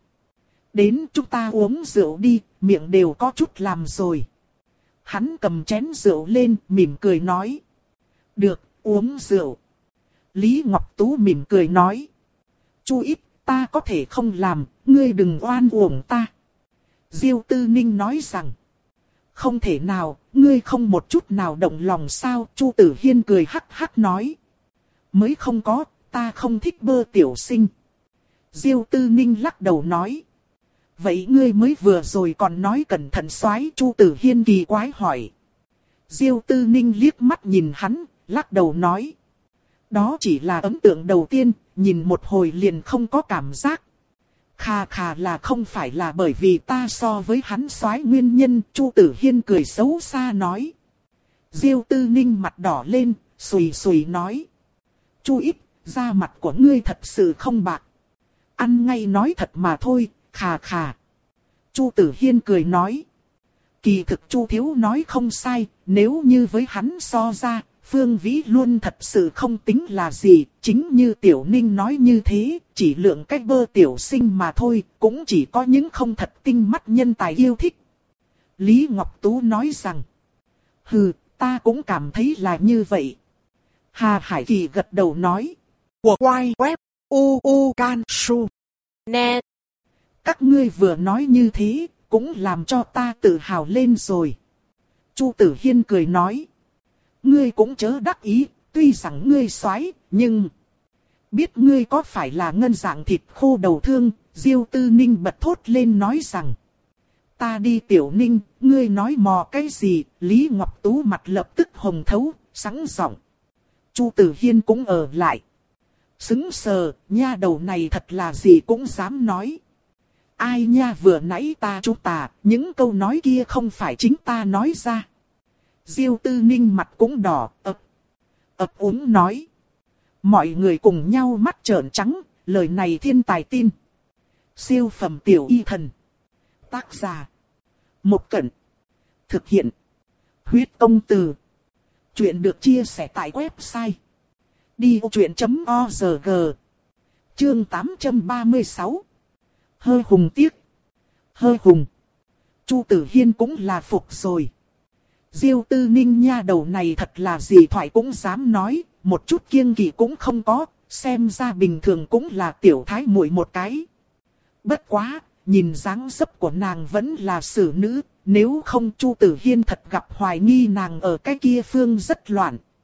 Đến chúng ta uống rượu đi, miệng đều có chút làm rồi. Hắn cầm chén rượu lên, mỉm cười nói. Được, uống rượu. Lý Ngọc Tú mỉm cười nói. Chu ít, ta có thể không làm, ngươi đừng oan uổng ta. Diêu Tư Ninh nói rằng. Không thể nào, ngươi không một chút nào động lòng sao? Chu Tử Hiên cười hắc hắc nói. Mới không có, ta không thích bơ tiểu sinh. Diêu Tư Ninh lắc đầu nói. Vậy ngươi mới vừa rồi còn nói cẩn thận soái. Chu Tử Hiên kỳ quái hỏi. Diêu Tư Ninh liếc mắt nhìn hắn, lắc đầu nói. Đó chỉ là ấn tượng đầu tiên, nhìn một hồi liền không có cảm giác. Khà khà là không phải là bởi vì ta so với hắn soái nguyên nhân. Chu Tử Hiên cười xấu xa nói. Diêu Tư Ninh mặt đỏ lên, xùy xùy nói. Chu ít, da mặt của ngươi thật sự không bạc. Ăn ngay nói thật mà thôi, khà khà. Chu Tử Hiên cười nói. Kỳ thực Chu thiếu nói không sai, nếu như với hắn so ra, Phương Vĩ Luân thật sự không tính là gì, chính như Tiểu Ninh nói như thế, chỉ lượng cách bơ tiểu sinh mà thôi, cũng chỉ có những không thật tinh mắt nhân tài yêu thích. Lý Ngọc Tú nói rằng, hừ, ta cũng cảm thấy là như vậy. Hà Hải Kỳ gật đầu nói, của quay web, u u can su, net. Các ngươi vừa nói như thế, cũng làm cho ta tự hào lên rồi. Chu Tử Hiên cười nói. Ngươi cũng chớ đắc ý, tuy rằng ngươi soái, nhưng... Biết ngươi có phải là ngân dạng thịt khô đầu thương, Diêu Tư Ninh bật thốt lên nói rằng. Ta đi Tiểu Ninh, ngươi nói mò cái gì? Lý Ngọc Tú mặt lập tức hồng thấu, sáng giọng. Chu Tử Hiên cũng ở lại. Xứng sờ, nha đầu này thật là gì cũng dám nói. Ai nha, vừa nãy ta chú tà, những câu nói kia không phải chính ta nói ra. Diêu Tư Ninh mặt cũng đỏ, ấp, ấp úng nói. Mọi người cùng nhau mắt trợn trắng, lời này thiên tài tin. Siêu phẩm tiểu y thần. Tác giả. Một Cẩn. Thực hiện. Huyết Công Từ. Chuyện được chia sẻ tại website. đi vô chuyện chấm org. Chương tám trăm ba mươi sáu. Hơi hùng tiếc. Hơi hùng. Chu Tử Hiên cũng là phục rồi. Diêu Tư Ninh nha đầu này thật là gì thoại cũng dám nói, một chút kiêng kỵ cũng không có, xem ra bình thường cũng là tiểu thái muội một cái. Bất quá, nhìn dáng dấp của nàng vẫn là xử nữ, nếu không Chu Tử Hiên thật gặp hoài nghi nàng ở cái kia phương rất loạn.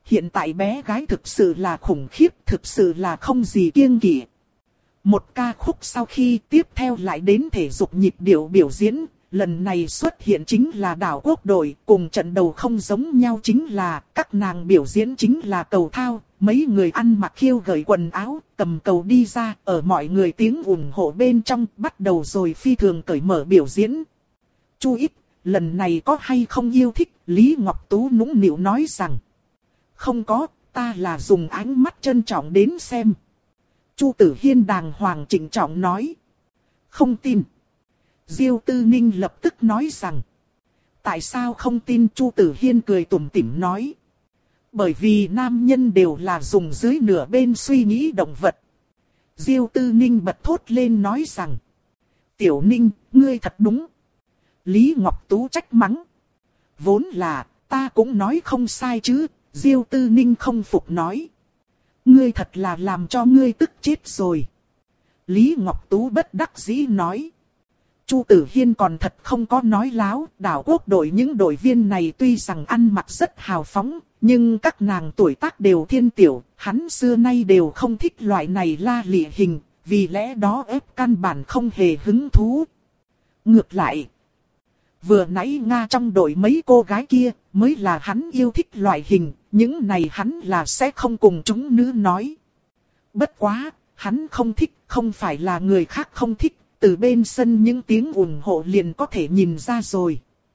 hiện tại bé gái thực sự là khủng khiếp, thực sự là không gì kiêng kỵ. Một ca khúc sau khi tiếp theo lại đến thể dục nhịp điệu biểu diễn, lần này xuất hiện chính là Đảo Quốc đội, cùng trận đầu không giống nhau chính là các nàng biểu diễn chính là cầu thao, mấy người ăn mặc khiêu gợi quần áo, cầm cầu đi ra, ở mọi người tiếng ủng hộ bên trong bắt đầu rồi phi thường cởi mở biểu diễn. Chu ít, lần này có hay không yêu thích, Lý Ngọc Tú nũng nịu nói rằng. Không có, ta là dùng ánh mắt trân trọng đến xem. Chu Tử Hiên đàng hoàng trịnh trọng nói. Không tin. Diêu Tư Ninh lập tức nói rằng. Tại sao không tin? Chu Tử Hiên cười tủm tỉm nói. Bởi vì nam nhân đều là dùng dưới nửa bên suy nghĩ động vật. Diêu Tư Ninh bật thốt lên nói rằng. Tiểu Ninh, ngươi thật đúng. Lý Ngọc Tú trách mắng. Vốn là, ta cũng nói không sai chứ. Diêu Tư Ninh không phục nói. Ngươi thật là làm cho ngươi tức chết rồi. Lý Ngọc Tú bất đắc dĩ nói. Chu Tử Hiên còn thật không có nói láo. Đảo Quốc đội những đội viên này tuy rằng ăn mặc rất hào phóng, nhưng các nàng tuổi tác đều thiên tiểu. Hắn xưa nay đều không thích loại này la lịa hình, vì lẽ đó ép căn bản không hề hứng thú. Ngược lại, vừa nãy Nga trong đội mấy cô gái kia mới là hắn yêu thích loại hình, những này hắn là sẽ không cùng chúng nữ nói. Bất quá, hắn không thích, không phải là người khác không thích, từ bên sân những tiếng ủng hộ liền có thể nhìn ra rồi.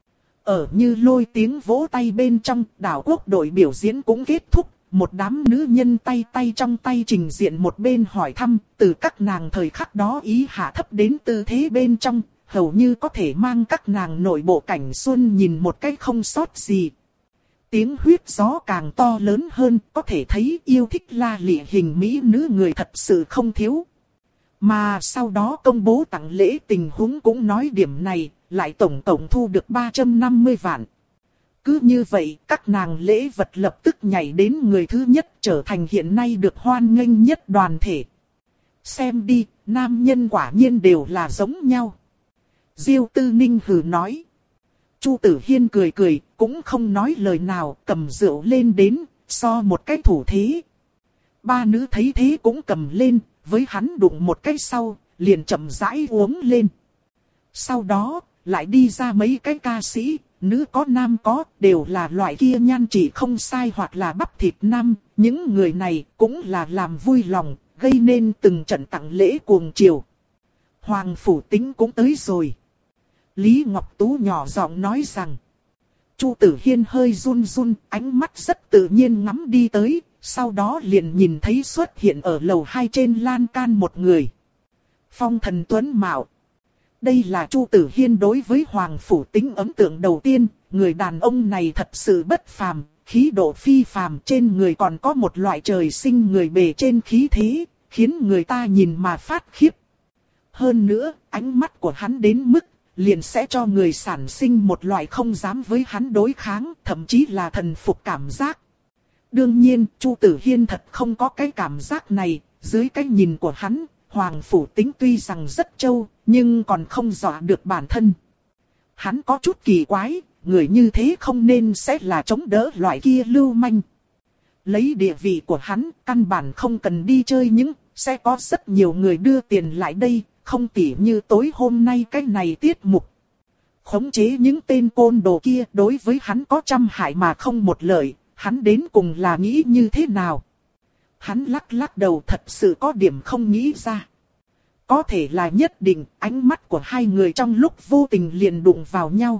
Ở như lôi tiếng vỗ tay bên trong, Đảo Quốc đội biểu diễn cũng kết thúc, một đám nữ nhân tay tay trong tay trình diện một bên hỏi thăm, từ các nàng thời khắc đó ý hạ thấp đến tư thế bên trong, hầu như có thể mang các nàng nội bộ cảnh xuân nhìn một cách không sót gì. Tiếng huyết gió càng to lớn hơn, có thể thấy yêu thích la lịa hình mỹ nữ người thật sự không thiếu. Mà sau đó công bố tặng lễ tình huống cũng nói điểm này, lại tổng tổng thu được ba trăm năm mươi vạn. Cứ như vậy, các nàng lễ vật lập tức nhảy đến người thứ nhất, trở thành hiện nay được hoan nghênh nhất đoàn thể. Xem đi, nam nhân quả nhiên đều là giống nhau. Diêu Tư Ninh hừ nói. Chu Tử Hiên cười cười, cũng không nói lời nào, cầm rượu lên đến, so một cái thủ thế. Ba nữ thấy thế cũng cầm lên, với hắn đụng một cái sau, liền chậm rãi uống lên. Sau đó, lại đi ra mấy cái ca sĩ, nữ có nam có, đều là loại kia nhan chỉ không sai hoặc là bắp thịt nam, những người này cũng là làm vui lòng, gây nên từng trận tặng lễ cuồng chiều. Hoàng Phủ Tính cũng tới rồi. Lý Ngọc Tú nhỏ giọng nói rằng. Chu Tử Hiên hơi run run, ánh mắt rất tự nhiên ngắm đi tới, sau đó liền nhìn thấy xuất hiện ở lầu hai trên lan can một người. Phong Thần Tuấn Mạo. Đây là Chu Tử Hiên đối với Hoàng Phủ Tính ấn tượng đầu tiên, người đàn ông này thật sự bất phàm, khí độ phi phàm, trên người còn có một loại trời sinh người bề trên khí thế, khiến người ta nhìn mà phát khiếp. Hơn nữa, ánh mắt của hắn đến mức liền sẽ cho người sản sinh một loại không dám với hắn đối kháng, thậm chí là thần phục cảm giác. Đương nhiên, Chu Tử Hiên thật không có cái cảm giác này, dưới cái nhìn của hắn, Hoàng Phủ Tính tuy rằng rất trâu, nhưng còn không dọa được bản thân. Hắn có chút kỳ quái, người như thế không nên sẽ là chống đỡ loại kia lưu manh. Lấy địa vị của hắn, căn bản không cần đi chơi những, sẽ có rất nhiều người đưa tiền lại đây. Không tỉ như tối hôm nay cái này tiết mục. Khống chế những tên côn đồ kia đối với hắn có trăm hại mà không một lợi, hắn đến cùng là nghĩ như thế nào? Hắn lắc lắc đầu thật sự có điểm không nghĩ ra. Có thể là nhất định ánh mắt của hai người trong lúc vô tình liền đụng vào nhau.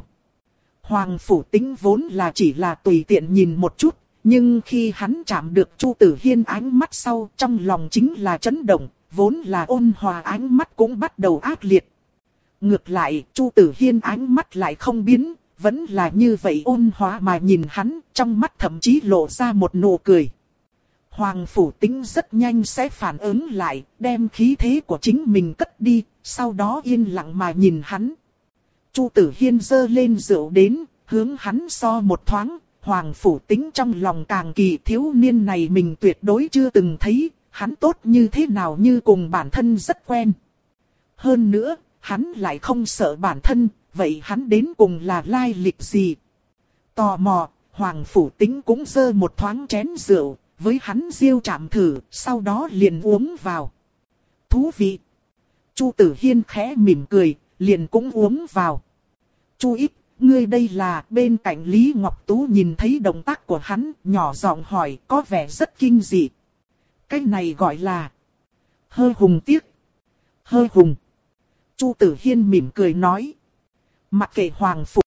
Hoàng Phủ Tính vốn là chỉ là tùy tiện nhìn một chút, nhưng khi hắn chạm được Chu Tử Hiên ánh mắt sau trong lòng chính là chấn động. Vốn là ôn hòa ánh mắt cũng bắt đầu ác liệt. Ngược lại, Chu Tử Hiên ánh mắt lại không biến, vẫn là như vậy ôn hòa mà nhìn hắn, trong mắt thậm chí lộ ra một nụ cười. Hoàng Phủ Tính rất nhanh sẽ phản ứng lại, đem khí thế của chính mình cất đi, sau đó yên lặng mà nhìn hắn. Chu Tử Hiên giơ lên rượu đến, hướng hắn so một thoáng, Hoàng Phủ Tính trong lòng càng kỳ thiếu niên này mình tuyệt đối chưa từng thấy. Hắn tốt như thế nào như cùng bản thân rất quen. Hơn nữa, hắn lại không sợ bản thân, vậy hắn đến cùng là lai lịch gì? Tò mò, Hoàng Phủ Tính cũng giơ một thoáng chén rượu, với hắn diêu chạm thử, sau đó liền uống vào. Thú vị. Chu Tử Hiên khẽ mỉm cười, liền cũng uống vào. Chu Ít, ngươi đây là? Bên cạnh Lý Ngọc Tú nhìn thấy động tác của hắn, nhỏ giọng hỏi, có vẻ rất kinh dị. Cái này gọi là hơ hùng tiếc. Hơ hùng. Chu Tử Hiên mỉm cười nói. Mặc kệ Hoàng Phủ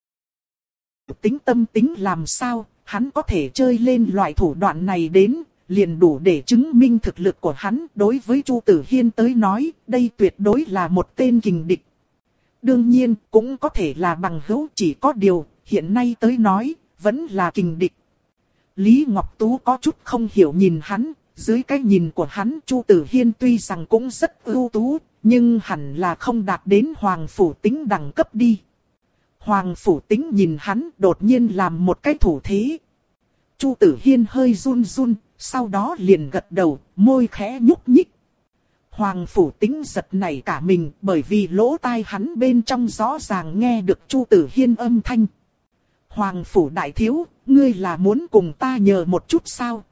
Tính tâm tính làm sao, hắn có thể chơi lên loại thủ đoạn này đến, liền đủ để chứng minh thực lực của hắn. Đối với Chu Tử Hiên tới nói, đây tuyệt đối là một tên kình địch. Đương nhiên, cũng có thể là bằng hữu, chỉ có điều, hiện nay tới nói, vẫn là kình địch. Lý Ngọc Tú có chút không hiểu nhìn hắn, dưới cái nhìn của hắn Chu Tử Hiên tuy rằng cũng rất ưu tú, nhưng hẳn là không đạt đến Hoàng Phủ Tính đẳng cấp đi. Hoàng Phủ Tính nhìn hắn đột nhiên làm một cái thủ thế. Chu Tử Hiên hơi run run, sau đó liền gật đầu, môi khẽ nhúc nhích. Hoàng Phủ Tính giật nảy cả mình, bởi vì lỗ tai hắn bên trong rõ ràng nghe được Chu Tử Hiên âm thanh. Hoàng Phủ đại thiếu, ngươi là muốn cùng ta nhờ một chút sao?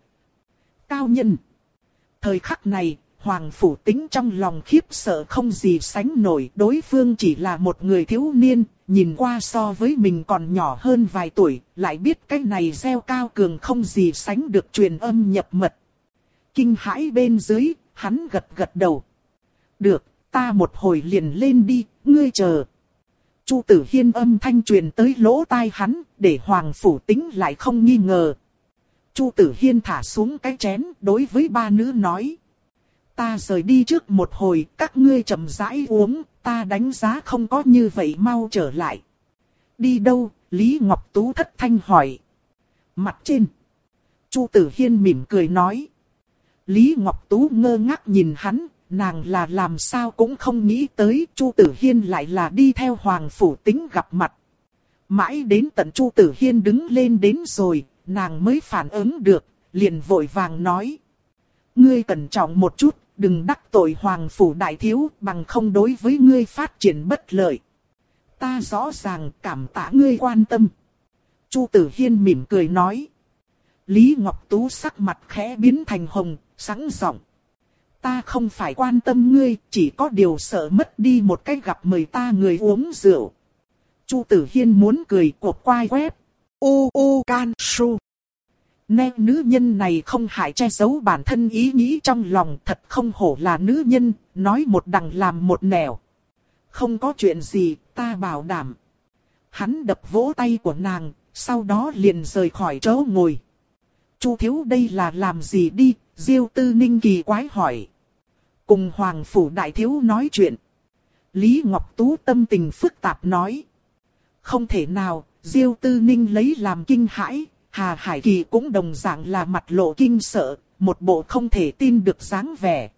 Cao nhân. Thời khắc này, Hoàng Phủ Tính trong lòng khiếp sợ không gì sánh nổi. Đối phương chỉ là một người thiếu niên, nhìn qua so với mình còn nhỏ hơn vài tuổi, lại biết cái này gieo cao cường không gì sánh được truyền âm nhập mật. Kinh hãi bên dưới, hắn gật gật đầu. Được, ta một hồi liền lên đi, ngươi chờ. Chu Tử Hiên âm thanh truyền tới lỗ tai hắn, để Hoàng Phủ Tính lại không nghi ngờ. Chu Tử Hiên thả xuống cái chén, đối với ba nữ nói. Ta rời đi trước một hồi, các ngươi chậm rãi uống, ta đánh giá không có như vậy mau trở lại. Đi đâu? Lý Ngọc Tú thất thanh hỏi. Mặt trên. Chu Tử Hiên mỉm cười nói. Lý Ngọc Tú ngơ ngác nhìn hắn, nàng là làm sao cũng không nghĩ tới Chu Tử Hiên lại là đi theo Hoàng Phủ Tính gặp mặt. Mãi đến tận Chu Tử Hiên đứng lên đến rồi, nàng mới phản ứng được, liền vội vàng nói. Ngươi cẩn trọng một chút, đừng đắc tội Hoàng Phủ đại thiếu, bằng không đối với ngươi phát triển bất lợi. Ta rõ ràng cảm tạ ngươi quan tâm. Chu Tử Hiên mỉm cười nói. Lý Ngọc Tú sắc mặt khẽ biến thành hồng, sẵn giọng. Ta không phải quan tâm ngươi, chỉ có điều sợ mất đi một cái gặp mời ta người uống rượu. Chu Tử Hiên muốn cười cộp quai quép. U u can su. Nè, nữ nhân này không hại che giấu bản thân ý nghĩ trong lòng, thật không hổ là nữ nhân, nói một đằng làm một nẻo. Không có chuyện gì, ta bảo đảm. Hắn đập vỗ tay của nàng, sau đó liền rời khỏi chỗ ngồi. Chu thiếu đây là làm gì đi? Diêu Tư Ninh kỳ quái hỏi. Cùng Hoàng Phủ đại thiếu nói chuyện. Lý Ngọc Tú tâm tình phức tạp nói. Không thể nào, Diêu Tư Ninh lấy làm kinh hãi, Hà Hải Kỳ cũng đồng dạng là mặt lộ kinh sợ, một bộ không thể tin được dáng vẻ.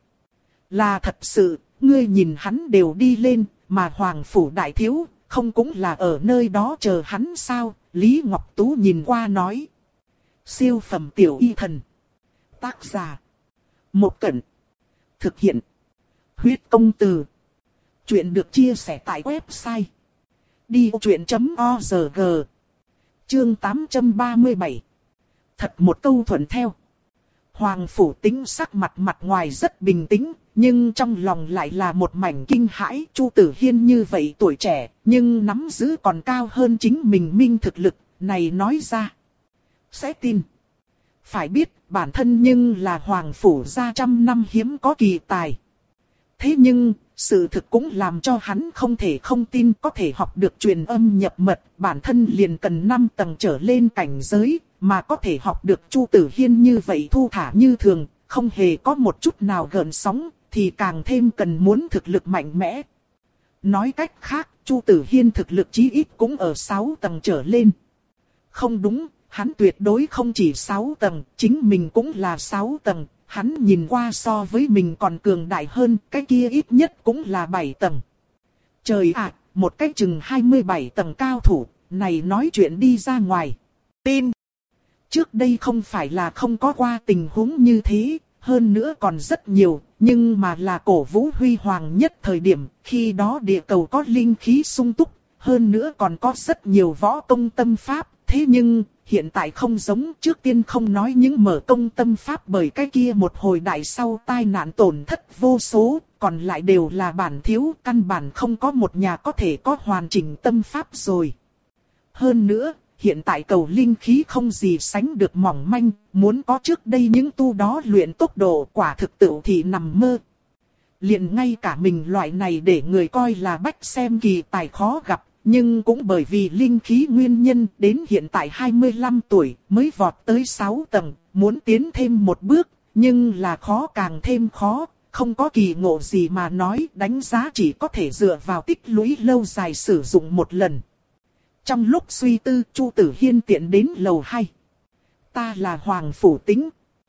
Là thật sự, ngươi nhìn hắn đều đi lên, mà Hoàng Phủ đại thiếu, không cũng là ở nơi đó chờ hắn sao? Lý Ngọc Tú nhìn qua nói. Siêu phẩm tiểu y thần. Tác giả. Một Cẩn. Thực hiện. Huyết công từ. Chuyện được chia sẻ tại website. đi truyện chấm org. Chương tám trăm ba mươi bảy. Thật một câu thuận theo. Hoàng Phủ Tính sắc mặt mặt ngoài rất bình tĩnh, nhưng trong lòng lại là một mảnh kinh hãi. Chu Tử Hiên như vậy tuổi trẻ, nhưng nắm giữ còn cao hơn chính mình minh thực lực, này nói ra. Sẽ tin. Phải biết, bản thân nhưng là Hoàng Phủ gia trăm năm hiếm có kỳ tài. Thế nhưng, sự thực cũng làm cho hắn không thể không tin có thể học được truyền âm nhập mật. Bản thân liền cần năm tầng trở lên cảnh giới, mà có thể học được Chu Tử Hiên như vậy thu thả như thường, không hề có một chút nào gợn sóng, thì càng thêm cần muốn thực lực mạnh mẽ. Nói cách khác, Chu Tử Hiên thực lực chí ít cũng ở sáu tầng trở lên. Không đúng. Hắn tuyệt đối không chỉ sáu tầng, chính mình cũng là sáu tầng, hắn nhìn qua so với mình còn cường đại hơn, cái kia ít nhất cũng là bảy tầng. Trời ạ, một cái chừng hai mươi bảy tầng cao thủ, này nói chuyện đi ra ngoài. Tin! Trước đây không phải là không có qua tình huống như thế, hơn nữa còn rất nhiều, nhưng mà là cổ vũ huy hoàng nhất thời điểm, khi đó địa cầu có linh khí sung túc, hơn nữa còn có rất nhiều võ công tâm pháp, thế nhưng... hiện tại không giống, trước tiên không nói những mở công tâm pháp bởi cái kia một hồi đại sau tai nạn tổn thất vô số, còn lại đều là bản thiếu, căn bản không có một nhà có thể có hoàn chỉnh tâm pháp rồi. Hơn nữa, hiện tại cầu linh khí không gì sánh được mỏng manh, muốn có trước đây những tu đó luyện tốc độ quả thực tự thì nằm mơ. Liền ngay cả mình loại này để người coi là bách xem kỳ tài khó gặp, nhưng cũng bởi vì linh khí nguyên nhân đến hiện tại hai mươi lăm tuổi mới vọt tới sáu tầng, muốn tiến thêm một bước, nhưng là khó càng thêm khó, không có kỳ ngộ gì mà nói, đánh giá chỉ có thể dựa vào tích lũy lâu dài sử dụng một lần. Trong lúc suy tư, Chu Tử Hiên tiện đến lầu hai. Ta là Hoàng Phủ Tính.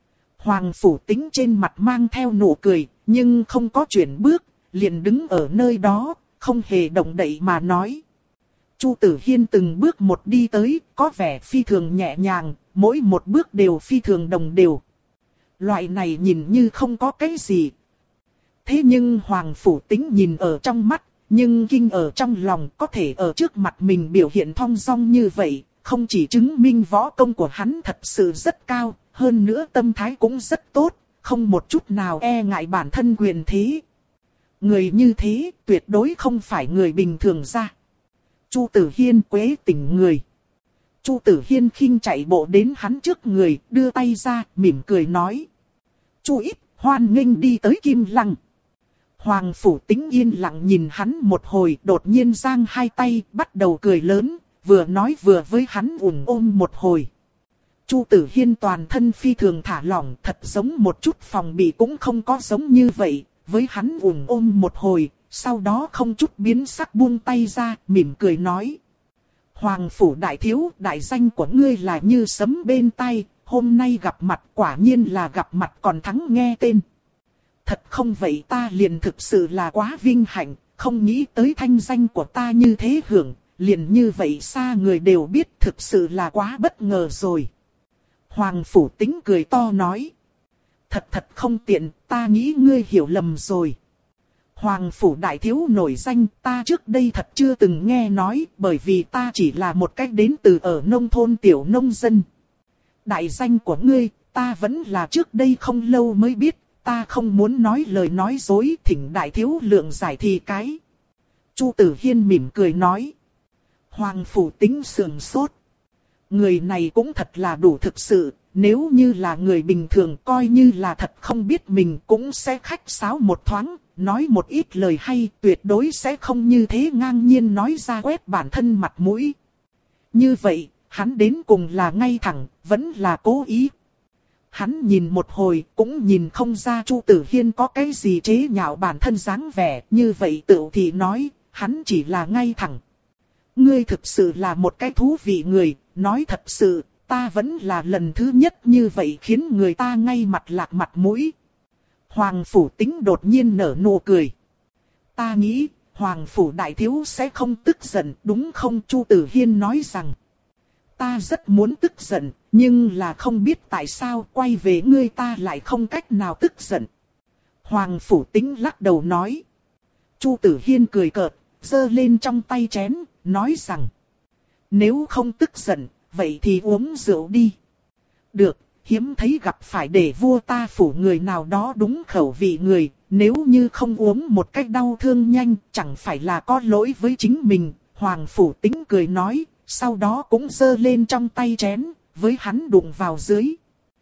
Hoàng Phủ Tính trên mặt mang theo nụ cười, nhưng không có chuyển bước, liền đứng ở nơi đó, không hề động đậy mà nói. Chu Tử Hiên từng bước một đi tới, có vẻ phi thường nhẹ nhàng, mỗi một bước đều phi thường đồng đều. Loại này nhìn như không có cái gì. Thế nhưng Hoàng Phủ Tính nhìn ở trong mắt, nhưng kinh ở trong lòng, có thể ở trước mặt mình biểu hiện thong dong như vậy, không chỉ chứng minh võ công của hắn thật sự rất cao, hơn nữa tâm thái cũng rất tốt, không một chút nào e ngại bản thân quyền thế. Người như thế tuyệt đối không phải người bình thường ra. Chu Tử Hiên quế tỉnh người. Chu Tử Hiên khinh chạy bộ đến hắn trước người, đưa tay ra, mỉm cười nói. Chu Ít, hoan nghênh đi tới Kim Lăng. Hoàng Phủ Tính yên lặng nhìn hắn một hồi, đột nhiên giang hai tay, bắt đầu cười lớn, vừa nói vừa với hắn ủng ôm một hồi. Chu Tử Hiên toàn thân phi thường thả lỏng, thật giống một chút phòng bị cũng không có giống như vậy, với hắn ủng ôm một hồi, sau đó không chút biến sắc buông tay ra, mỉm cười nói. Hoàng Phủ đại thiếu, đại danh của ngươi là như sấm bên tai, hôm nay gặp mặt quả nhiên là gặp mặt còn thắng nghe tên. Thật không vậy ta liền thực sự là quá vinh hạnh, không nghĩ tới thanh danh của ta như thế hưởng, liền như vậy xa người đều biết, thực sự là quá bất ngờ rồi. Hoàng Phủ Tính cười to nói. Thật thật không tiện, ta nghĩ ngươi hiểu lầm rồi. Hoàng Phủ đại thiếu nổi danh, ta trước đây thật chưa từng nghe nói, bởi vì ta chỉ là một cách đến từ ở nông thôn tiểu nông dân. Đại danh của ngươi, ta vẫn là trước đây không lâu mới biết, ta không muốn nói lời nói dối, thỉnh đại thiếu lượng giải thì cái. Chu Tử Hiên mỉm cười nói. Hoàng Phủ Tính sườn sốt. Người này cũng thật là đủ thực sự, nếu như là người bình thường coi như là thật không biết mình cũng sẽ khách sáo một thoáng, nói một ít lời hay, tuyệt đối sẽ không như thế ngang nhiên nói ra quét bản thân mặt mũi. Như vậy, hắn đến cùng là ngay thẳng, vẫn là cố ý. Hắn nhìn một hồi, cũng nhìn không ra Chu Tử Hiên có cái gì chế nhạo bản thân dáng vẻ, như vậy tự thì nói, hắn chỉ là ngay thẳng. Ngươi thực sự là một cái thú vị người, nói thật sự, ta vẫn là lần thứ nhất như vậy khiến người ta ngay mặt lạc mặt mũi. Hoàng Phủ Tính đột nhiên nở nụ cười. Ta nghĩ, Hoàng Phủ đại thiếu sẽ không tức giận, đúng không? Chu Tử Hiên nói rằng. Ta rất muốn tức giận, nhưng là không biết tại sao quay về ngươi ta lại không cách nào tức giận. Hoàng Phủ Tính lắc đầu nói. Chu Tử Hiên cười cợt, giơ lên trong tay chén, nói rằng. Nếu không tức giận, vậy thì uống rượu đi. Được, hiếm thấy gặp phải để vua ta phủ người nào đó đúng khẩu vị người, nếu như không uống một cách đau thương nhanh, chẳng phải là có lỗi với chính mình. Hoàng Phủ Tính cười nói, sau đó cũng giơ lên trong tay chén, với hắn đụng vào dưới.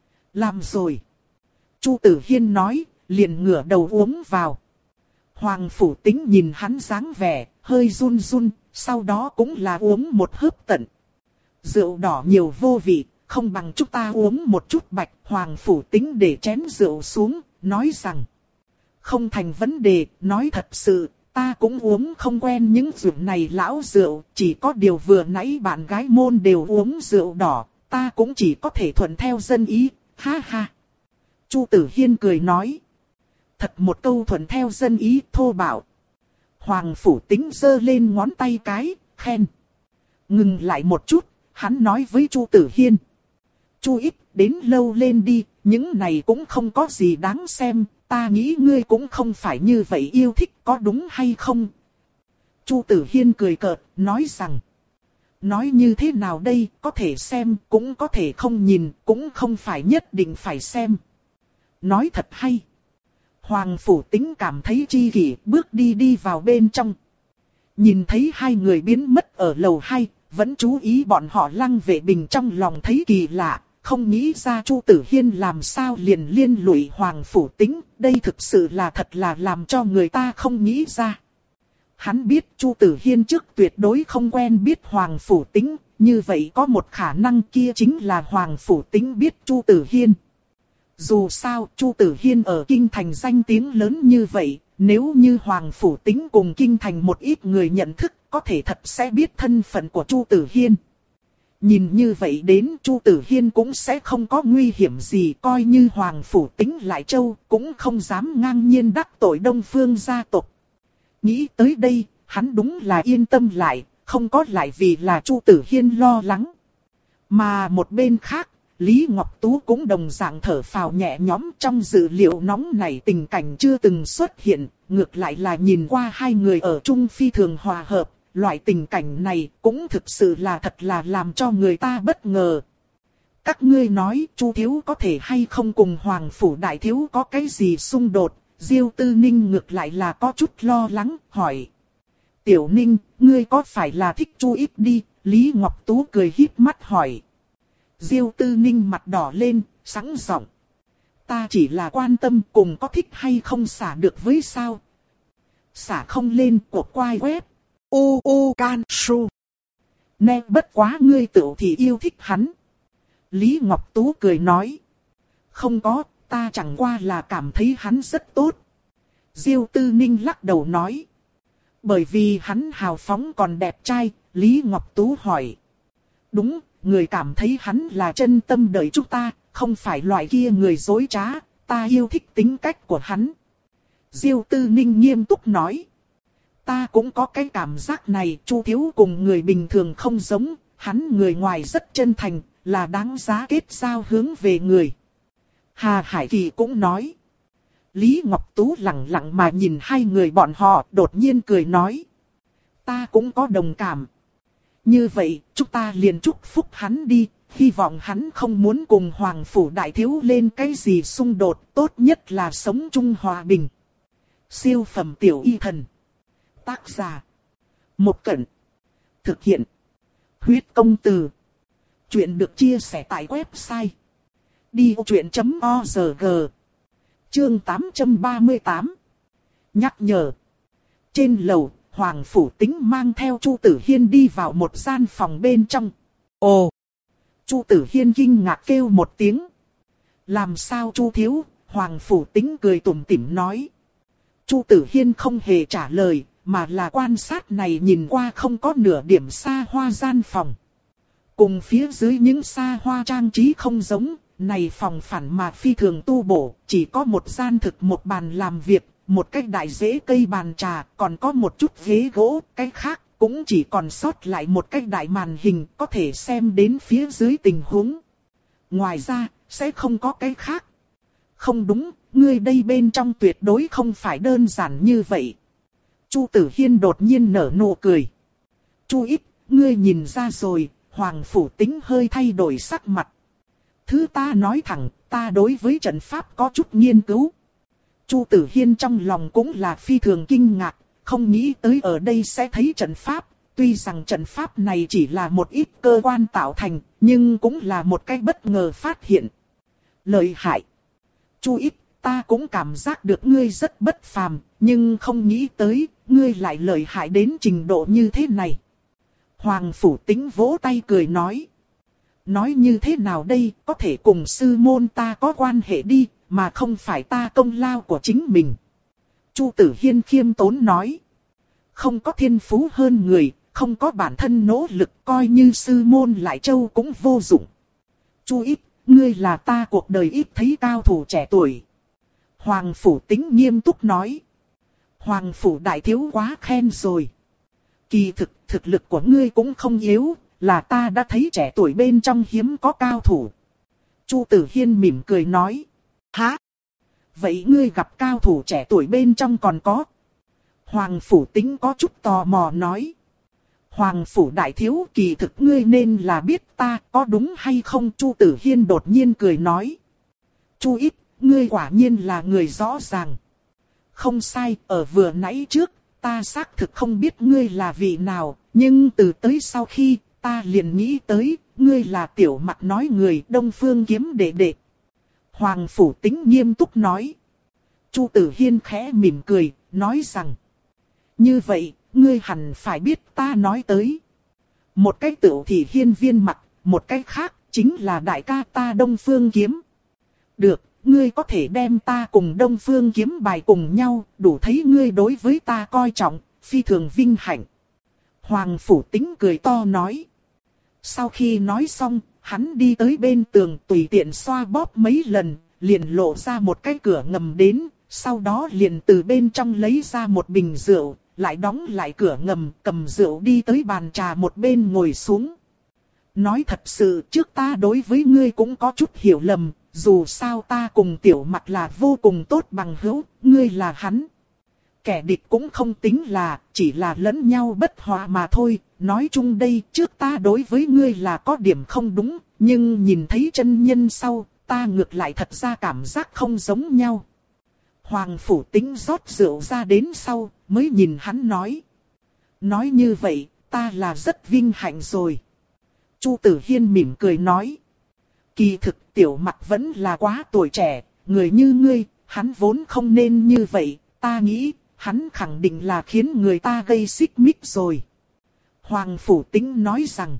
Làm rồi. Chu Tử Hiên nói, liền ngửa đầu uống vào. Hoàng Phủ Tính nhìn hắn dáng vẻ, hơi run run, sau đó cũng là uống một hớp tận. Rượu đỏ nhiều vô vị, không bằng chúng ta uống một chút bạch. Hoàng Phủ Tính để chén rượu xuống, nói rằng. Không thành vấn đề, nói thật sự, ta cũng uống không quen những rượu này lão rượu, chỉ có điều vừa nãy bạn gái môn đều uống rượu đỏ, ta cũng chỉ có thể thuận theo dân ý, ha ha. Chu Tử Hiên cười nói. Thật một câu thuận theo dân ý thô bạo. Hoàng Phủ Tính giơ lên ngón tay cái, khen. Ngừng lại một chút, hắn nói với Chu Tử Hiên. Chu Ít, đến lâu lên đi, những này cũng không có gì đáng xem, ta nghĩ ngươi cũng không phải như vậy yêu thích có đúng hay không? Chu Tử Hiên cười cợt, nói rằng. Nói như thế nào đây, có thể xem, cũng có thể không nhìn, cũng không phải nhất định phải xem. Nói thật hay. Hoàng Phủ Tính cảm thấy chi kỷ, bước đi đi vào bên trong. Nhìn thấy hai người biến mất ở lầu hai, vẫn chú ý bọn họ Lăng Vệ Bình trong lòng thấy kỳ lạ, không nghĩ ra Chu Tử Hiên làm sao liền liên lụy Hoàng Phủ Tính, đây thực sự là thật là làm cho người ta không nghĩ ra. Hắn biết Chu Tử Hiên trước tuyệt đối không quen biết Hoàng Phủ Tính, như vậy có một khả năng kia chính là Hoàng Phủ Tính biết Chu Tử Hiên. Dù sao, Chu Tử Hiên ở Kinh Thành danh tiếng lớn như vậy, nếu như Hoàng Phủ Tính cùng Kinh Thành một ít người nhận thức, có thể thật sẽ biết thân phận của Chu Tử Hiên. Nhìn như vậy đến Chu Tử Hiên cũng sẽ không có nguy hiểm gì, coi như Hoàng Phủ Tính lại châu, cũng không dám ngang nhiên đắc tội Đông Phương gia tộc. Nghĩ tới đây, hắn đúng là yên tâm lại, không có lại vì là Chu Tử Hiên lo lắng. Mà một bên khác, Lý Ngọc Tú cũng đồng dạng thở phào nhẹ nhõm, trong dữ liệu nóng này tình cảnh chưa từng xuất hiện, ngược lại là nhìn qua hai người ở chung phi thường hòa hợp, loại tình cảnh này cũng thực sự là thật là làm cho người ta bất ngờ. Các ngươi nói Chu thiếu có thể hay không cùng Hoàng Phủ đại thiếu có cái gì xung đột? Diêu Tư Ninh ngược lại là có chút lo lắng, hỏi. Tiểu Ninh, ngươi có phải là thích Chu ít đi? Lý Ngọc Tú cười híp mắt hỏi. Diêu Tư Ninh mặt đỏ lên, sẵn giọng. Ta chỉ là quan tâm cùng có thích hay không xả được với sao? Xả không lên cuộc quai web. U U Can Su. Nè bất quá ngươi tự thì yêu thích hắn. Lý Ngọc Tú cười nói. Không có, ta chẳng qua là cảm thấy hắn rất tốt. Diêu Tư Ninh lắc đầu nói. Bởi vì hắn hào phóng còn đẹp trai, Lý Ngọc Tú hỏi. Đúng, người cảm thấy hắn là chân tâm đợi chúng ta, không phải loại kia người dối trá, ta yêu thích tính cách của hắn. Diêu Tư Ninh nghiêm túc nói. Ta cũng có cái cảm giác này, Chu thiếu cùng người bình thường không giống, hắn người ngoài rất chân thành, là đáng giá kết giao hướng về người. Hà Hải Kỳ cũng nói. Lý Ngọc Tú lặng lặng mà nhìn hai người bọn họ, đột nhiên cười nói. Ta cũng có đồng cảm. Như vậy, chúng ta liền chúc phúc hắn đi, hy vọng hắn không muốn cùng Hoàng Phủ đại thiếu lên cái gì xung đột, tốt nhất là sống chung hòa bình. Siêu phẩm tiểu y thần. Tác giả. Một Cẩn. Thực hiện. Huyết công từ. Chuyện được chia sẻ tại website. đi ô chuyện chấm o rờ giê. Chương tám trăm ba mươi tám. Nhắc nhở. Trên lầu, Hoàng Phủ Tính mang theo Chu Tử Hiên đi vào một gian phòng bên trong. Ồ! Chu Tử Hiên kinh ngạc kêu một tiếng. Làm sao Chu thiếu? Hoàng Phủ Tính cười tủm tỉm nói. Chu Tử Hiên không hề trả lời, mà là quan sát này nhìn qua không có nửa điểm xa hoa gian phòng. Cùng phía dưới những xa hoa trang trí không giống, này phòng phản mà phi thường tu bổ, chỉ có một gian thực một bàn làm việc, một cái đại rễ cây bàn trà, còn có một chút ghế gỗ, cái khác cũng chỉ còn sót lại một cái đại màn hình có thể xem đến phía dưới tình huống. Ngoài ra, sẽ không có cái khác. Không đúng, ngươi đây bên trong tuyệt đối không phải đơn giản như vậy. Chu Tử Hiên đột nhiên nở nụ cười. Chu ít, ngươi nhìn ra rồi, Hoàng Phủ Tính hơi thay đổi sắc mặt. Thứ ta nói thẳng, ta đối với trận pháp có chút nghiên cứu. Chu Tử Hiên trong lòng cũng là phi thường kinh ngạc, không nghĩ tới ở đây sẽ thấy trận pháp. Tuy rằng trận pháp này chỉ là một ít cơ quan tạo thành, nhưng cũng là một cái bất ngờ phát hiện. Lợi hại. Chu ít, ta cũng cảm giác được ngươi rất bất phàm, nhưng không nghĩ tới, ngươi lại lợi hại đến trình độ như thế này. Hoàng Phủ Tính vỗ tay cười nói. Nói như thế nào đây, có thể cùng sư môn ta có quan hệ đi, mà không phải ta công lao của chính mình. Chu Tử Hiên khiêm tốn nói. Không có thiên phú hơn người, không có bản thân nỗ lực, coi như sư môn lại châu cũng vô dụng. Chu ít, ngươi là ta cuộc đời ít thấy cao thủ trẻ tuổi. Hoàng Phủ Tính nghiêm túc nói. Hoàng Phủ đại thiếu quá khen rồi. Kỳ thực, thực lực của ngươi cũng không yếu, là ta đã thấy trẻ tuổi bên trong hiếm có cao thủ. Chu Tử Hiên mỉm cười nói. Hả? Vậy ngươi gặp cao thủ trẻ tuổi bên trong còn có? Hoàng Phủ Tính có chút tò mò nói. Hoàng phủ đại thiếu, kỳ thực ngươi nên là biết ta có đúng hay không? Chu Tử Hiên đột nhiên cười nói. Chu Ít, ngươi quả nhiên là người rõ ràng. Không sai, ở vừa nãy trước, ta xác thực không biết ngươi là vị nào, nhưng từ tới sau khi, ta liền nghĩ tới, ngươi là Tiểu Mặc nói người Đông Phương Kiếm đệ đệ. Hoàng phủ Tính nghiêm túc nói. Chu Tử Hiên khẽ mỉm cười, nói rằng. Như vậy, ngươi hẳn phải biết ta nói tới. Một cách Tửu Thị Hiên Viên Mặc, một cách khác, chính là đại ca ta Đông Phương Kiếm. Được, ngươi có thể đem ta cùng Đông Phương Kiếm bài cùng nhau, đủ thấy ngươi đối với ta coi trọng, phi thường vinh hạnh. Hoàng phủ Tính cười to nói. Sau khi nói xong, hắn đi tới bên tường tùy tiện xoa bóp mấy lần, liền lộ ra một cái cửa ngầm đến, sau đó liền từ bên trong lấy ra một bình rượu, lại đóng lại cửa ngầm, cầm rượu đi tới bàn trà một bên ngồi xuống. Nói thật sự, trước ta đối với ngươi cũng có chút hiểu lầm, dù sao ta cùng Tiểu Mặc là vô cùng tốt bằng hữu, ngươi là hắn. Kẻ địch cũng không tính là, chỉ là lẫn nhau bất hòa mà thôi. Nói chung đây, trước ta đối với ngươi là có điểm không đúng, nhưng nhìn thấy chân nhân sau, ta ngược lại thật ra cảm giác không giống nhau. Hoàng phủ Tính rót rượu ra đến sau, mới nhìn hắn nói. Nói như vậy, ta là rất vinh hạnh rồi. Chu Tử Hiên mỉm cười nói. Kỳ thực Tiểu Mặc vẫn là quá tuổi trẻ, người như ngươi, hắn vốn không nên như vậy, ta nghĩ, hắn khẳng định là khiến người ta gây xích mích rồi. Hoàng phủ Tính nói rằng,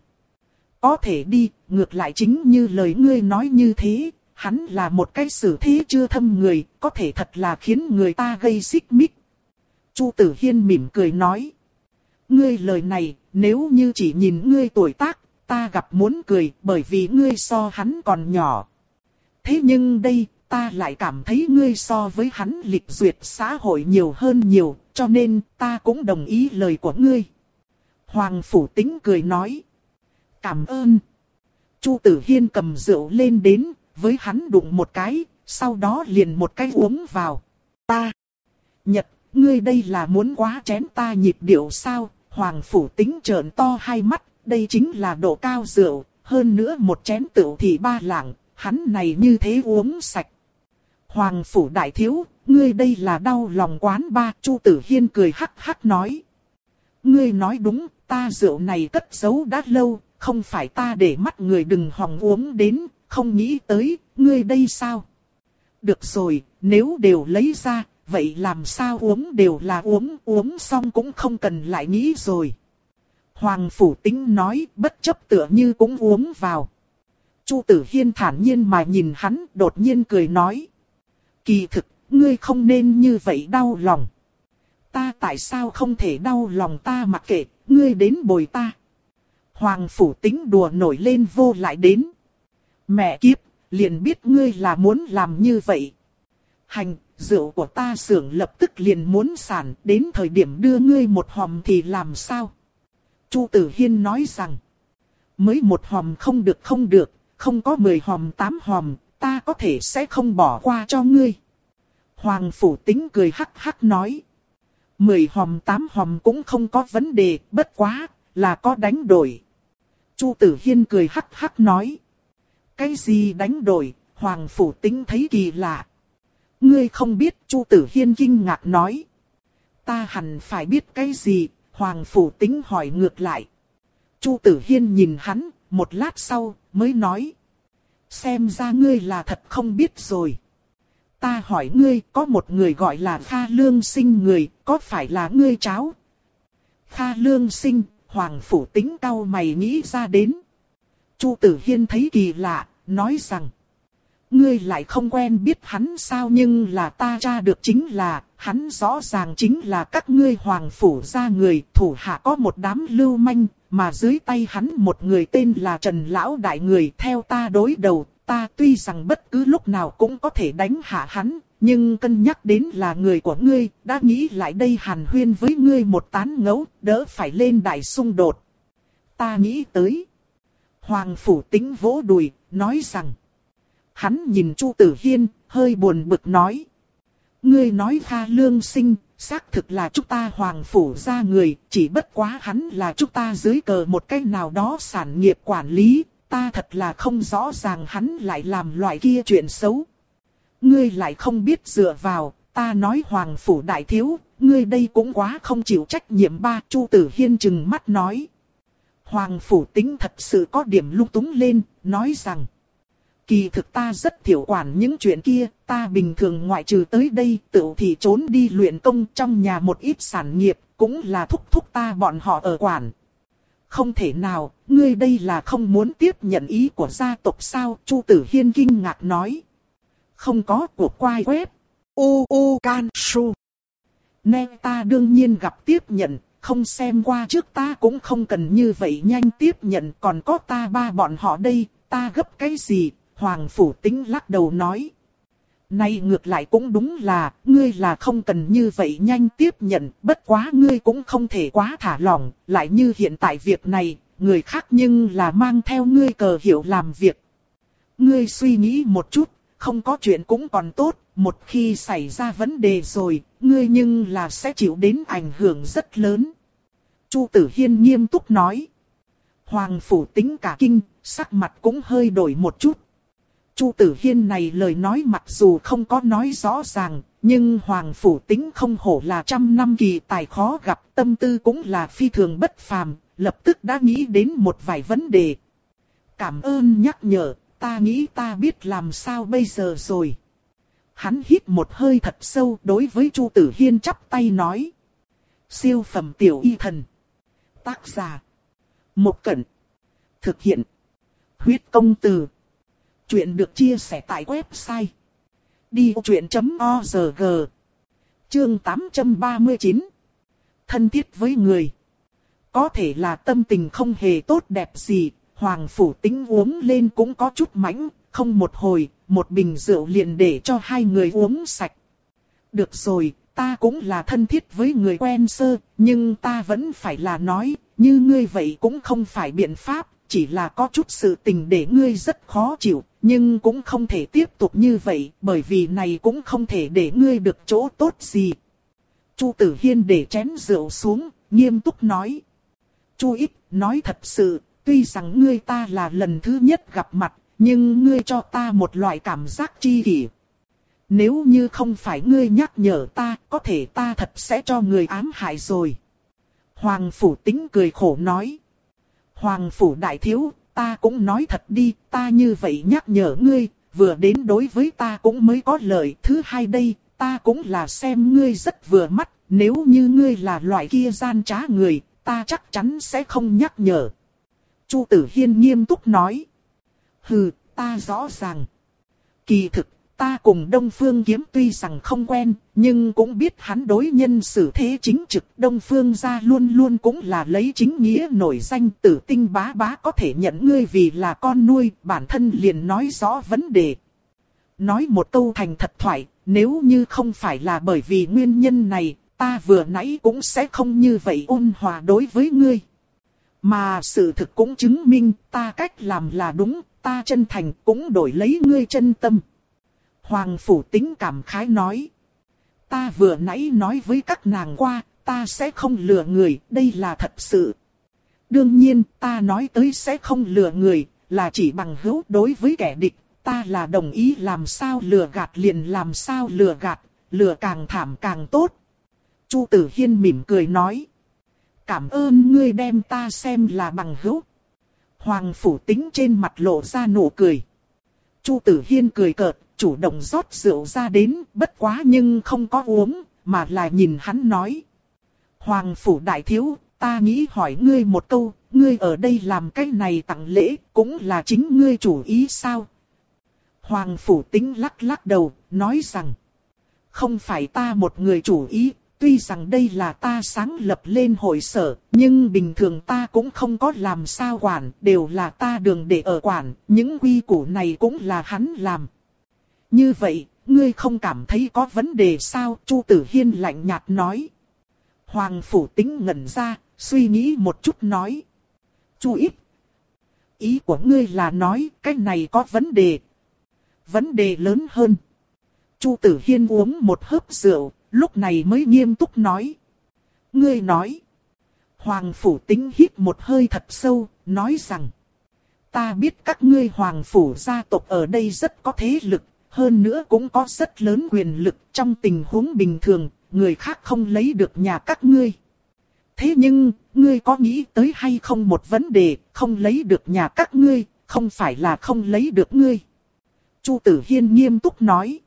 có thể đi, ngược lại chính như lời ngươi nói như thế, hắn là một cái xử thế chưa thâm người, có thể thật là khiến người ta gây xích mích. Chu Tử Hiên mỉm cười nói, ngươi lời này, nếu như chỉ nhìn ngươi tuổi tác, ta gặp muốn cười bởi vì ngươi so hắn còn nhỏ. Thế nhưng đây, ta lại cảm thấy ngươi so với hắn lịch duyệt xã hội nhiều hơn nhiều, cho nên ta cũng đồng ý lời của ngươi. Hoàng phủ Tính cười nói. Cảm ơn. Chu Tử Hiên cầm rượu lên đến, với hắn đụng một cái, sau đó liền một cái uống vào. Ta. Nhật, ngươi đây là muốn quá chén ta nhịp điệu sao? Hoàng phủ Tính trợn to hai mắt, đây chính là độ cao rượu, hơn nữa một chén tửu thì ba lạng, hắn này như thế uống sạch. Hoàng phủ đại thiếu, ngươi đây là đau lòng quán ba. Chu Tử Hiên cười hắc hắc nói. Ngươi nói đúng, ta rượu này cất giấu đã lâu, không phải ta để mắt người đừng hòng uống đến, không nghĩ tới, ngươi đây sao? Được rồi, nếu đều lấy ra, vậy làm sao uống đều là uống, uống xong cũng không cần lại nghĩ rồi. Hoàng phủ Tính nói, bất chấp tựa như cũng uống vào. Chu Tử Hiên thản nhiên mà nhìn hắn, đột nhiên cười nói. Kỳ thực, ngươi không nên như vậy đau lòng. Ta tại sao không thể đau lòng, ta mặc kệ, ngươi đến bồi ta. Hoàng phủ Tính đùa nổi lên vô lại đến. Mẹ kiếp, liền biết ngươi là muốn làm như vậy. Hành, rượu của ta xưởng lập tức liền muốn sản, đến thời điểm đưa ngươi một hòm thì làm sao? Chu Tử Hiên nói rằng, mới một hòm không được không được, không có mười hòm tám hòm, ta có thể sẽ không bỏ qua cho ngươi. Hoàng phủ Tính cười hắc hắc nói, mười hòm tám hòm cũng không có vấn đề, bất quá, là có đánh đổi. Chu Tử Hiên cười hắc hắc nói, cái gì đánh đổi? Hoàng phủ Tính thấy kỳ lạ. Ngươi không biết? Chu Tử Hiên kinh ngạc nói. Ta hẳn phải biết cái gì? Hoàng phủ Tính hỏi ngược lại. Chu Tử Hiên nhìn hắn, một lát sau, mới nói. Xem ra ngươi là thật không biết rồi. Ta hỏi ngươi, có một người gọi là Kha Lương Sinh người, có phải là ngươi cháu? Kha Lương Sinh, Hoàng phủ Tính cau mày nghĩ ra đến. Chu Tử Hiên thấy kỳ lạ, nói rằng. Ngươi lại không quen biết hắn sao? Nhưng là ta tra được chính là, hắn rõ ràng chính là các ngươi Hoàng phủ gia người, thủ hạ có một đám lưu manh, mà dưới tay hắn một người tên là Trần Lão Đại người. Theo ta đối đầu, ta tuy rằng bất cứ lúc nào cũng có thể đánh hạ hắn, nhưng cân nhắc đến là người của ngươi, đã nghĩ lại đây hàn huyên với ngươi một tán ngẫu, đỡ phải lên đại xung đột. Ta nghĩ tới. Hoàng phủ Tính vỗ đùi, nói rằng. Hắn nhìn Chu Tử Hiên, hơi buồn bực nói. Ngươi nói Kha Lương Sinh, xác thực là chúng ta Hoàng phủ ra người, chỉ bất quá hắn là chúng ta dưới cờ một cái nào đó sản nghiệp quản lý, ta thật là không rõ ràng hắn lại làm loại kia chuyện xấu. Ngươi lại không biết dựa vào, ta nói Hoàng phủ đại thiếu, ngươi đây cũng quá không chịu trách nhiệm ba. Chu Tử Hiên trừng mắt nói. Hoàng phủ tính thật sự có điểm lung túng lên, nói rằng. Kỳ thực ta rất thiểu quản những chuyện kia, ta bình thường ngoại trừ tới đây tự thì trốn đi luyện công trong nhà một ít sản nghiệp, cũng là thúc thúc ta bọn họ ở quản. Không thể nào, ngươi đây là không muốn tiếp nhận ý của gia tộc sao? Chu Tử Hiên kinh ngạc nói. Không có của quai web. U U Can Su. Nè ta đương nhiên gặp tiếp nhận, không xem qua trước ta cũng không cần như vậy nhanh tiếp nhận, còn có ta ba bọn họ đây, ta gấp cái gì? Hoàng phủ tính lắc đầu nói. Này ngược lại cũng đúng là, ngươi là không cần như vậy nhanh tiếp nhận, bất quá ngươi cũng không thể quá thả lỏng, lại như hiện tại việc này, người khác nhưng là mang theo ngươi cờ hiệu làm việc. Ngươi suy nghĩ một chút, không có chuyện cũng còn tốt, một khi xảy ra vấn đề rồi, ngươi nhưng là sẽ chịu đến ảnh hưởng rất lớn. Chu Tử Hiên nghiêm túc nói. Hoàng phủ tính cả kinh, sắc mặt cũng hơi đổi một chút. Chu Tử Hiên này lời nói mặc dù không có nói rõ ràng, nhưng Hoàng phủ tính không hổ là trăm năm kỳ tài khó gặp, tâm tư cũng là phi thường bất phàm, lập tức đã nghĩ đến một vài vấn đề. Cảm ơn nhắc nhở, ta nghĩ ta biết làm sao bây giờ rồi. Hắn hít một hơi thật sâu đối với Chu Tử Hiên chắp tay nói. Siêu phẩm tiểu y thần. Tác giả. Một Cẩn. Thực hiện. Huyết công từ. Chuyện được chia sẻ tại website đi ô chuyện chấm org. Chương tám trăm ba mươi chín. Thân thiết với người. Có thể là tâm tình không hề tốt đẹp gì, Hoàng phủ tính uống lên cũng có chút mãnh, không một hồi, một bình rượu liền để cho hai người uống sạch. Được rồi, ta cũng là thân thiết với người quen sơ, nhưng ta vẫn phải là nói, như ngươi vậy cũng không phải biện pháp, chỉ là có chút sự tình để ngươi rất khó chịu, nhưng cũng không thể tiếp tục như vậy, bởi vì này cũng không thể để ngươi được chỗ tốt gì. Chu Tử Hiên để chén rượu xuống, nghiêm túc nói. Chu ít, nói thật sự, tuy rằng ngươi ta là lần thứ nhất gặp mặt, nhưng ngươi cho ta một loại cảm giác chi kỷ. Nếu như không phải ngươi nhắc nhở ta, có thể ta thật sẽ cho người ám hại rồi. Hoàng phủ tính cười khổ nói. Hoàng phủ đại thiếu, ta cũng nói thật đi, ta như vậy nhắc nhở ngươi, vừa đến đối với ta cũng mới có lợi. Thứ hai đây, ta cũng là xem ngươi rất vừa mắt, nếu như ngươi là loại kia gian trá người, ta chắc chắn sẽ không nhắc nhở. Chu Tử Hiên nghiêm túc nói. Hừ, ta rõ ràng. Kỳ thực, ta cùng Đông Phương Kiếm tuy rằng không quen, nhưng cũng biết hắn đối nhân xử thế chính trực. Đông Phương gia luôn luôn cũng là lấy chính nghĩa nổi danh, Tử Tinh bá bá có thể nhận ngươi vì là con nuôi, bản thân liền nói rõ vấn đề. Nói một câu thành thật thoại, nếu như không phải là bởi vì nguyên nhân này, ta vừa nãy cũng sẽ không như vậy ôn hòa đối với ngươi. Mà sự thực cũng chứng minh ta cách làm là đúng, ta chân thành cũng đổi lấy ngươi chân tâm. Hoàng phủ tính cảm khái nói. Ta vừa nãy nói với các nàng qua, ta sẽ không lừa người, đây là thật sự. Đương nhiên, ta nói tới sẽ không lừa người, là chỉ bằng hữu đối với kẻ địch, ta là đồng ý làm sao lừa gạt liền làm sao lừa gạt, lừa càng thảm càng tốt. Chu Tử Hiên mỉm cười nói. Cảm ơn ngươi đem ta xem là bằng hữu. Hoàng phủ tính trên mặt lộ ra nụ cười. Chu Tử Hiên cười cợt, chủ động rót rượu ra đến, bất quá nhưng không có uống, mà là nhìn hắn nói. Hoàng phủ đại thiếu, ta nghĩ hỏi ngươi một câu, ngươi ở đây làm cái này tặng lễ, cũng là chính ngươi chủ ý sao? Hoàng phủ tính lắc lắc đầu, nói rằng. Không phải ta một người chủ ý. Tuy rằng đây là ta sáng lập lên hội sở, nhưng bình thường ta cũng không có làm sao quản, đều là ta đường để ở quản, những quy củ này cũng là hắn làm. Như vậy, ngươi không cảm thấy có vấn đề sao? Chu Tử Hiên lạnh nhạt nói. Hoàng phủ tính ngẩn ra, suy nghĩ một chút nói. Chu ít. Ý của ngươi là nói cái này có vấn đề. Vấn đề lớn hơn. Chu Tử Hiên uống một hớp rượu, lúc này mới nghiêm túc nói. Ngươi nói. Hoàng Phủ Tính hít một hơi thật sâu, nói rằng. Ta biết các ngươi Hoàng Phủ gia tộc ở đây rất có thế lực, hơn nữa cũng có rất lớn quyền lực trong tình huống bình thường, người khác không lấy được nhà các ngươi. Thế nhưng, ngươi có nghĩ tới hay không một vấn đề, không lấy được nhà các ngươi, không phải là không lấy được ngươi. Chu Tử Hiên nghiêm túc nói.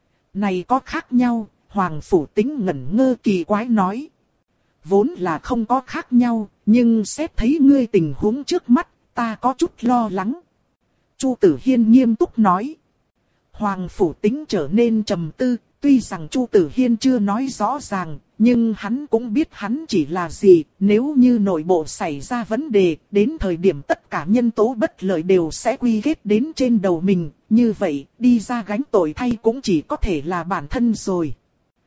Này có khác nhau, Hoàng Phủ Tính ngẩn ngơ kỳ quái nói. Vốn là không có khác nhau, nhưng xét thấy ngươi tình huống trước mắt, ta có chút lo lắng. Chu Tử Hiên nghiêm túc nói. Hoàng Phủ Tính trở nên trầm tư, tuy rằng Chu Tử Hiên chưa nói rõ ràng, nhưng hắn cũng biết hắn chỉ là gì, nếu như nội bộ xảy ra vấn đề, đến thời điểm tất cả nhân tố bất lợi đều sẽ quy kết đến trên đầu mình, như vậy, đi ra gánh tội thay cũng chỉ có thể là bản thân rồi.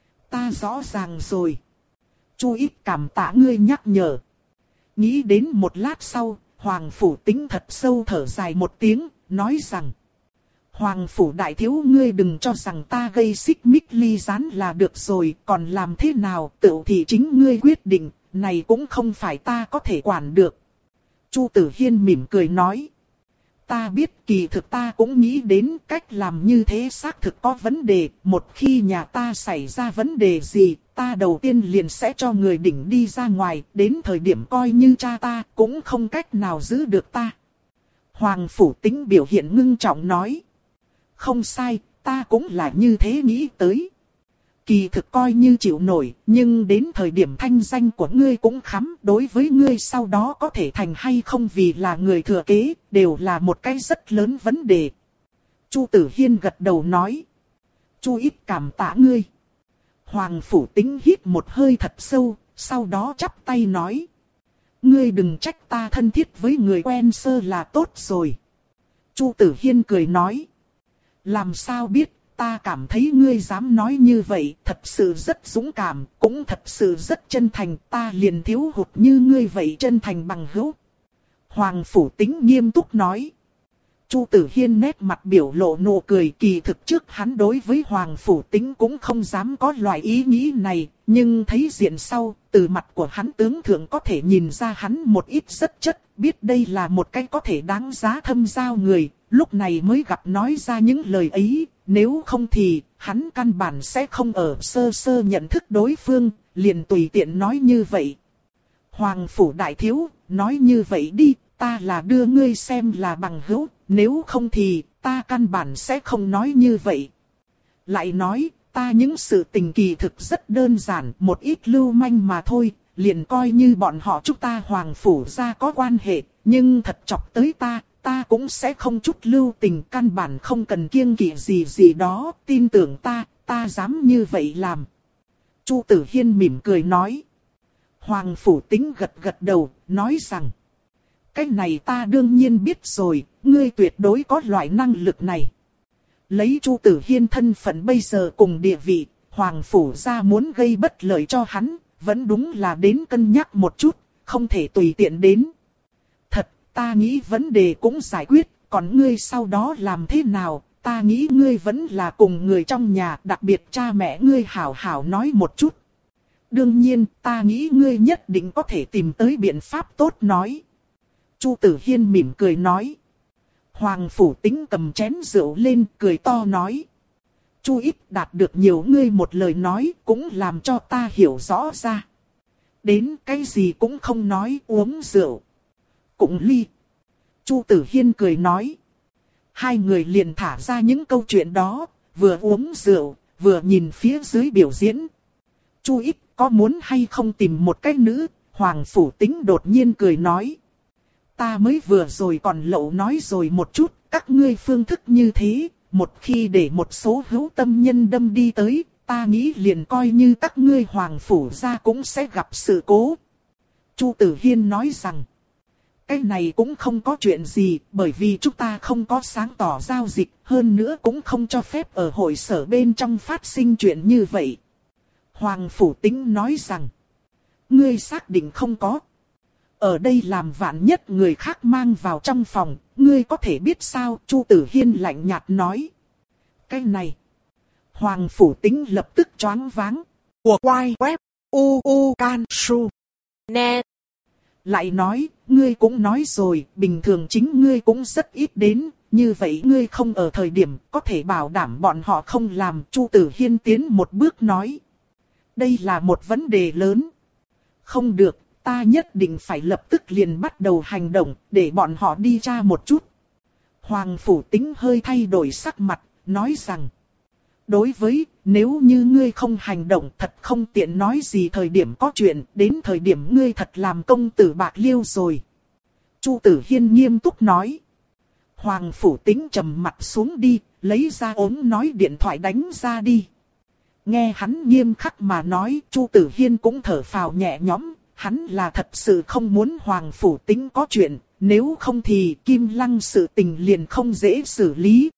Ta rõ ràng rồi. Chu Ít cảm tạ ngươi nhắc nhở. Nghĩ đến một lát sau, Hoàng Phủ Tính thật sâu thở dài một tiếng, nói rằng. Hoàng Phủ đại thiếu ngươi đừng cho rằng ta gây xích mích ly gián là được rồi, còn làm thế nào tự thì chính ngươi quyết định, này cũng không phải ta có thể quản được. Chu Tử Hiên mỉm cười nói. Ta biết kỳ thực ta cũng nghĩ đến cách làm như thế xác thực có vấn đề, một khi nhà ta xảy ra vấn đề gì, ta đầu tiên liền sẽ cho người đỉnh đi ra ngoài, đến thời điểm coi như cha ta cũng không cách nào giữ được ta. Hoàng Phủ Tính biểu hiện ngưng trọng nói. Không sai, ta cũng là như thế nghĩ tới. Kỳ thực coi như chịu nổi, nhưng đến thời điểm thanh danh của ngươi cũng khắm, đối với ngươi sau đó có thể thành hay không vì là người thừa kế, đều là một cái rất lớn vấn đề. Chu Tử Hiên gật đầu nói. Chu Ít cảm tạ ngươi. Hoàng Phủ Tính hít một hơi thật sâu, sau đó chắp tay nói. Ngươi đừng trách ta thân thiết với người quen sơ là tốt rồi. Chu Tử Hiên cười nói. Làm sao biết, ta cảm thấy ngươi dám nói như vậy, thật sự rất dũng cảm, cũng thật sự rất chân thành, ta liền thiếu hụt như ngươi vậy chân thành bằng hữu. Hoàng Phủ Tính nghiêm túc nói. Chu Tử Hiên nét mặt biểu lộ nụ cười, kỳ thực trước hắn đối với Hoàng Phủ Tính cũng không dám có loại ý nghĩ này, nhưng thấy diện sau, từ mặt của hắn tướng thượng có thể nhìn ra hắn một ít rất chất, biết đây là một cái có thể đáng giá thâm giao người, lúc này mới gặp nói ra những lời ấy, nếu không thì hắn căn bản sẽ không ở sơ sơ nhận thức đối phương, liền tùy tiện nói như vậy. Hoàng Phủ đại thiếu, nói như vậy đi, ta là đưa ngươi xem là bằng hữu, nếu không thì ta căn bản sẽ không nói như vậy. Lại nói, ta những sự tình kỳ thực rất đơn giản, một ít lưu manh mà thôi, liền coi như bọn họ chúng ta Hoàng Phủ gia có quan hệ, nhưng thật chọc tới ta, ta cũng sẽ không chút lưu tình, căn bản không cần kiêng kỵ gì gì đó, tin tưởng ta, ta dám như vậy làm. Chu Tử Hiên mỉm cười nói. Hoàng Phủ Tính gật gật đầu, nói rằng. Cái này ta đương nhiên biết rồi, ngươi tuyệt đối có loại năng lực này. Lấy Chu Tử Hiên thân phận bây giờ cùng địa vị, Hoàng Phủ gia muốn gây bất lợi cho hắn, vẫn đúng là đến cân nhắc một chút, không thể tùy tiện đến. Thật, ta nghĩ vấn đề cũng giải quyết, còn ngươi sau đó làm thế nào, ta nghĩ ngươi vẫn là cùng người trong nhà, đặc biệt cha mẹ ngươi hảo hảo nói một chút. Đương nhiên, ta nghĩ ngươi nhất định có thể tìm tới biện pháp tốt nói. Chu Tử Hiên mỉm cười nói. Hoàng Phủ Tính cầm chén rượu lên, cười to nói. Chu Ít đạt được nhiều ngươi một lời nói, cũng làm cho ta hiểu rõ ra. Đến cái gì cũng không nói, uống rượu. Cũng ly. Chu Tử Hiên cười nói. Hai người liền thả ra những câu chuyện đó, vừa uống rượu, vừa nhìn phía dưới biểu diễn. Chu Ít có muốn hay không tìm một cái nữ, Hoàng Phủ Tính đột nhiên cười nói. Ta mới vừa rồi còn lậu nói rồi một chút, các ngươi phương thức như thế, một khi để một số hữu tâm nhân đâm đi tới, ta nghĩ liền coi như các ngươi Hoàng Phủ gia cũng sẽ gặp sự cố. Chu Tử Hiên nói rằng, cái này cũng không có chuyện gì, bởi vì chúng ta không có sáng tỏ giao dịch, hơn nữa cũng không cho phép ở hội sở bên trong phát sinh chuyện như vậy. Hoàng Phủ Tính nói rằng, ngươi xác định không có. Ở đây làm vạn nhất người khác mang vào trong phòng, ngươi có thể biết sao? Chu Tử Hiên lạnh nhạt nói. Cái này, Hoàng Phủ Tính lập tức choáng váng. của quái web u u can su net. Lại nói, ngươi cũng nói rồi, bình thường chính ngươi cũng rất ít đến, như vậy ngươi không ở thời điểm, có thể bảo đảm bọn họ không làm. Chu Tử Hiên tiến một bước nói. Đây là một vấn đề lớn. Không được, ta nhất định phải lập tức liền bắt đầu hành động, để bọn họ đi tra một chút. Hoàng Phủ Tính hơi thay đổi sắc mặt, nói rằng. Đối với, nếu như ngươi không hành động thật không tiện nói gì thời điểm có chuyện, đến thời điểm ngươi thật làm công tử bạc liêu rồi. Chu Tử Hiên nghiêm túc nói. Hoàng Phủ Tính trầm mặt xuống đi, lấy ra ống nói điện thoại đánh ra đi. Nghe hắn nghiêm khắc mà nói, Chu Tử Hiên cũng thở phào nhẹ nhõm, hắn là thật sự không muốn Hoàng Phủ Tính có chuyện, nếu không thì Kim Lăng sự tình liền không dễ xử lý,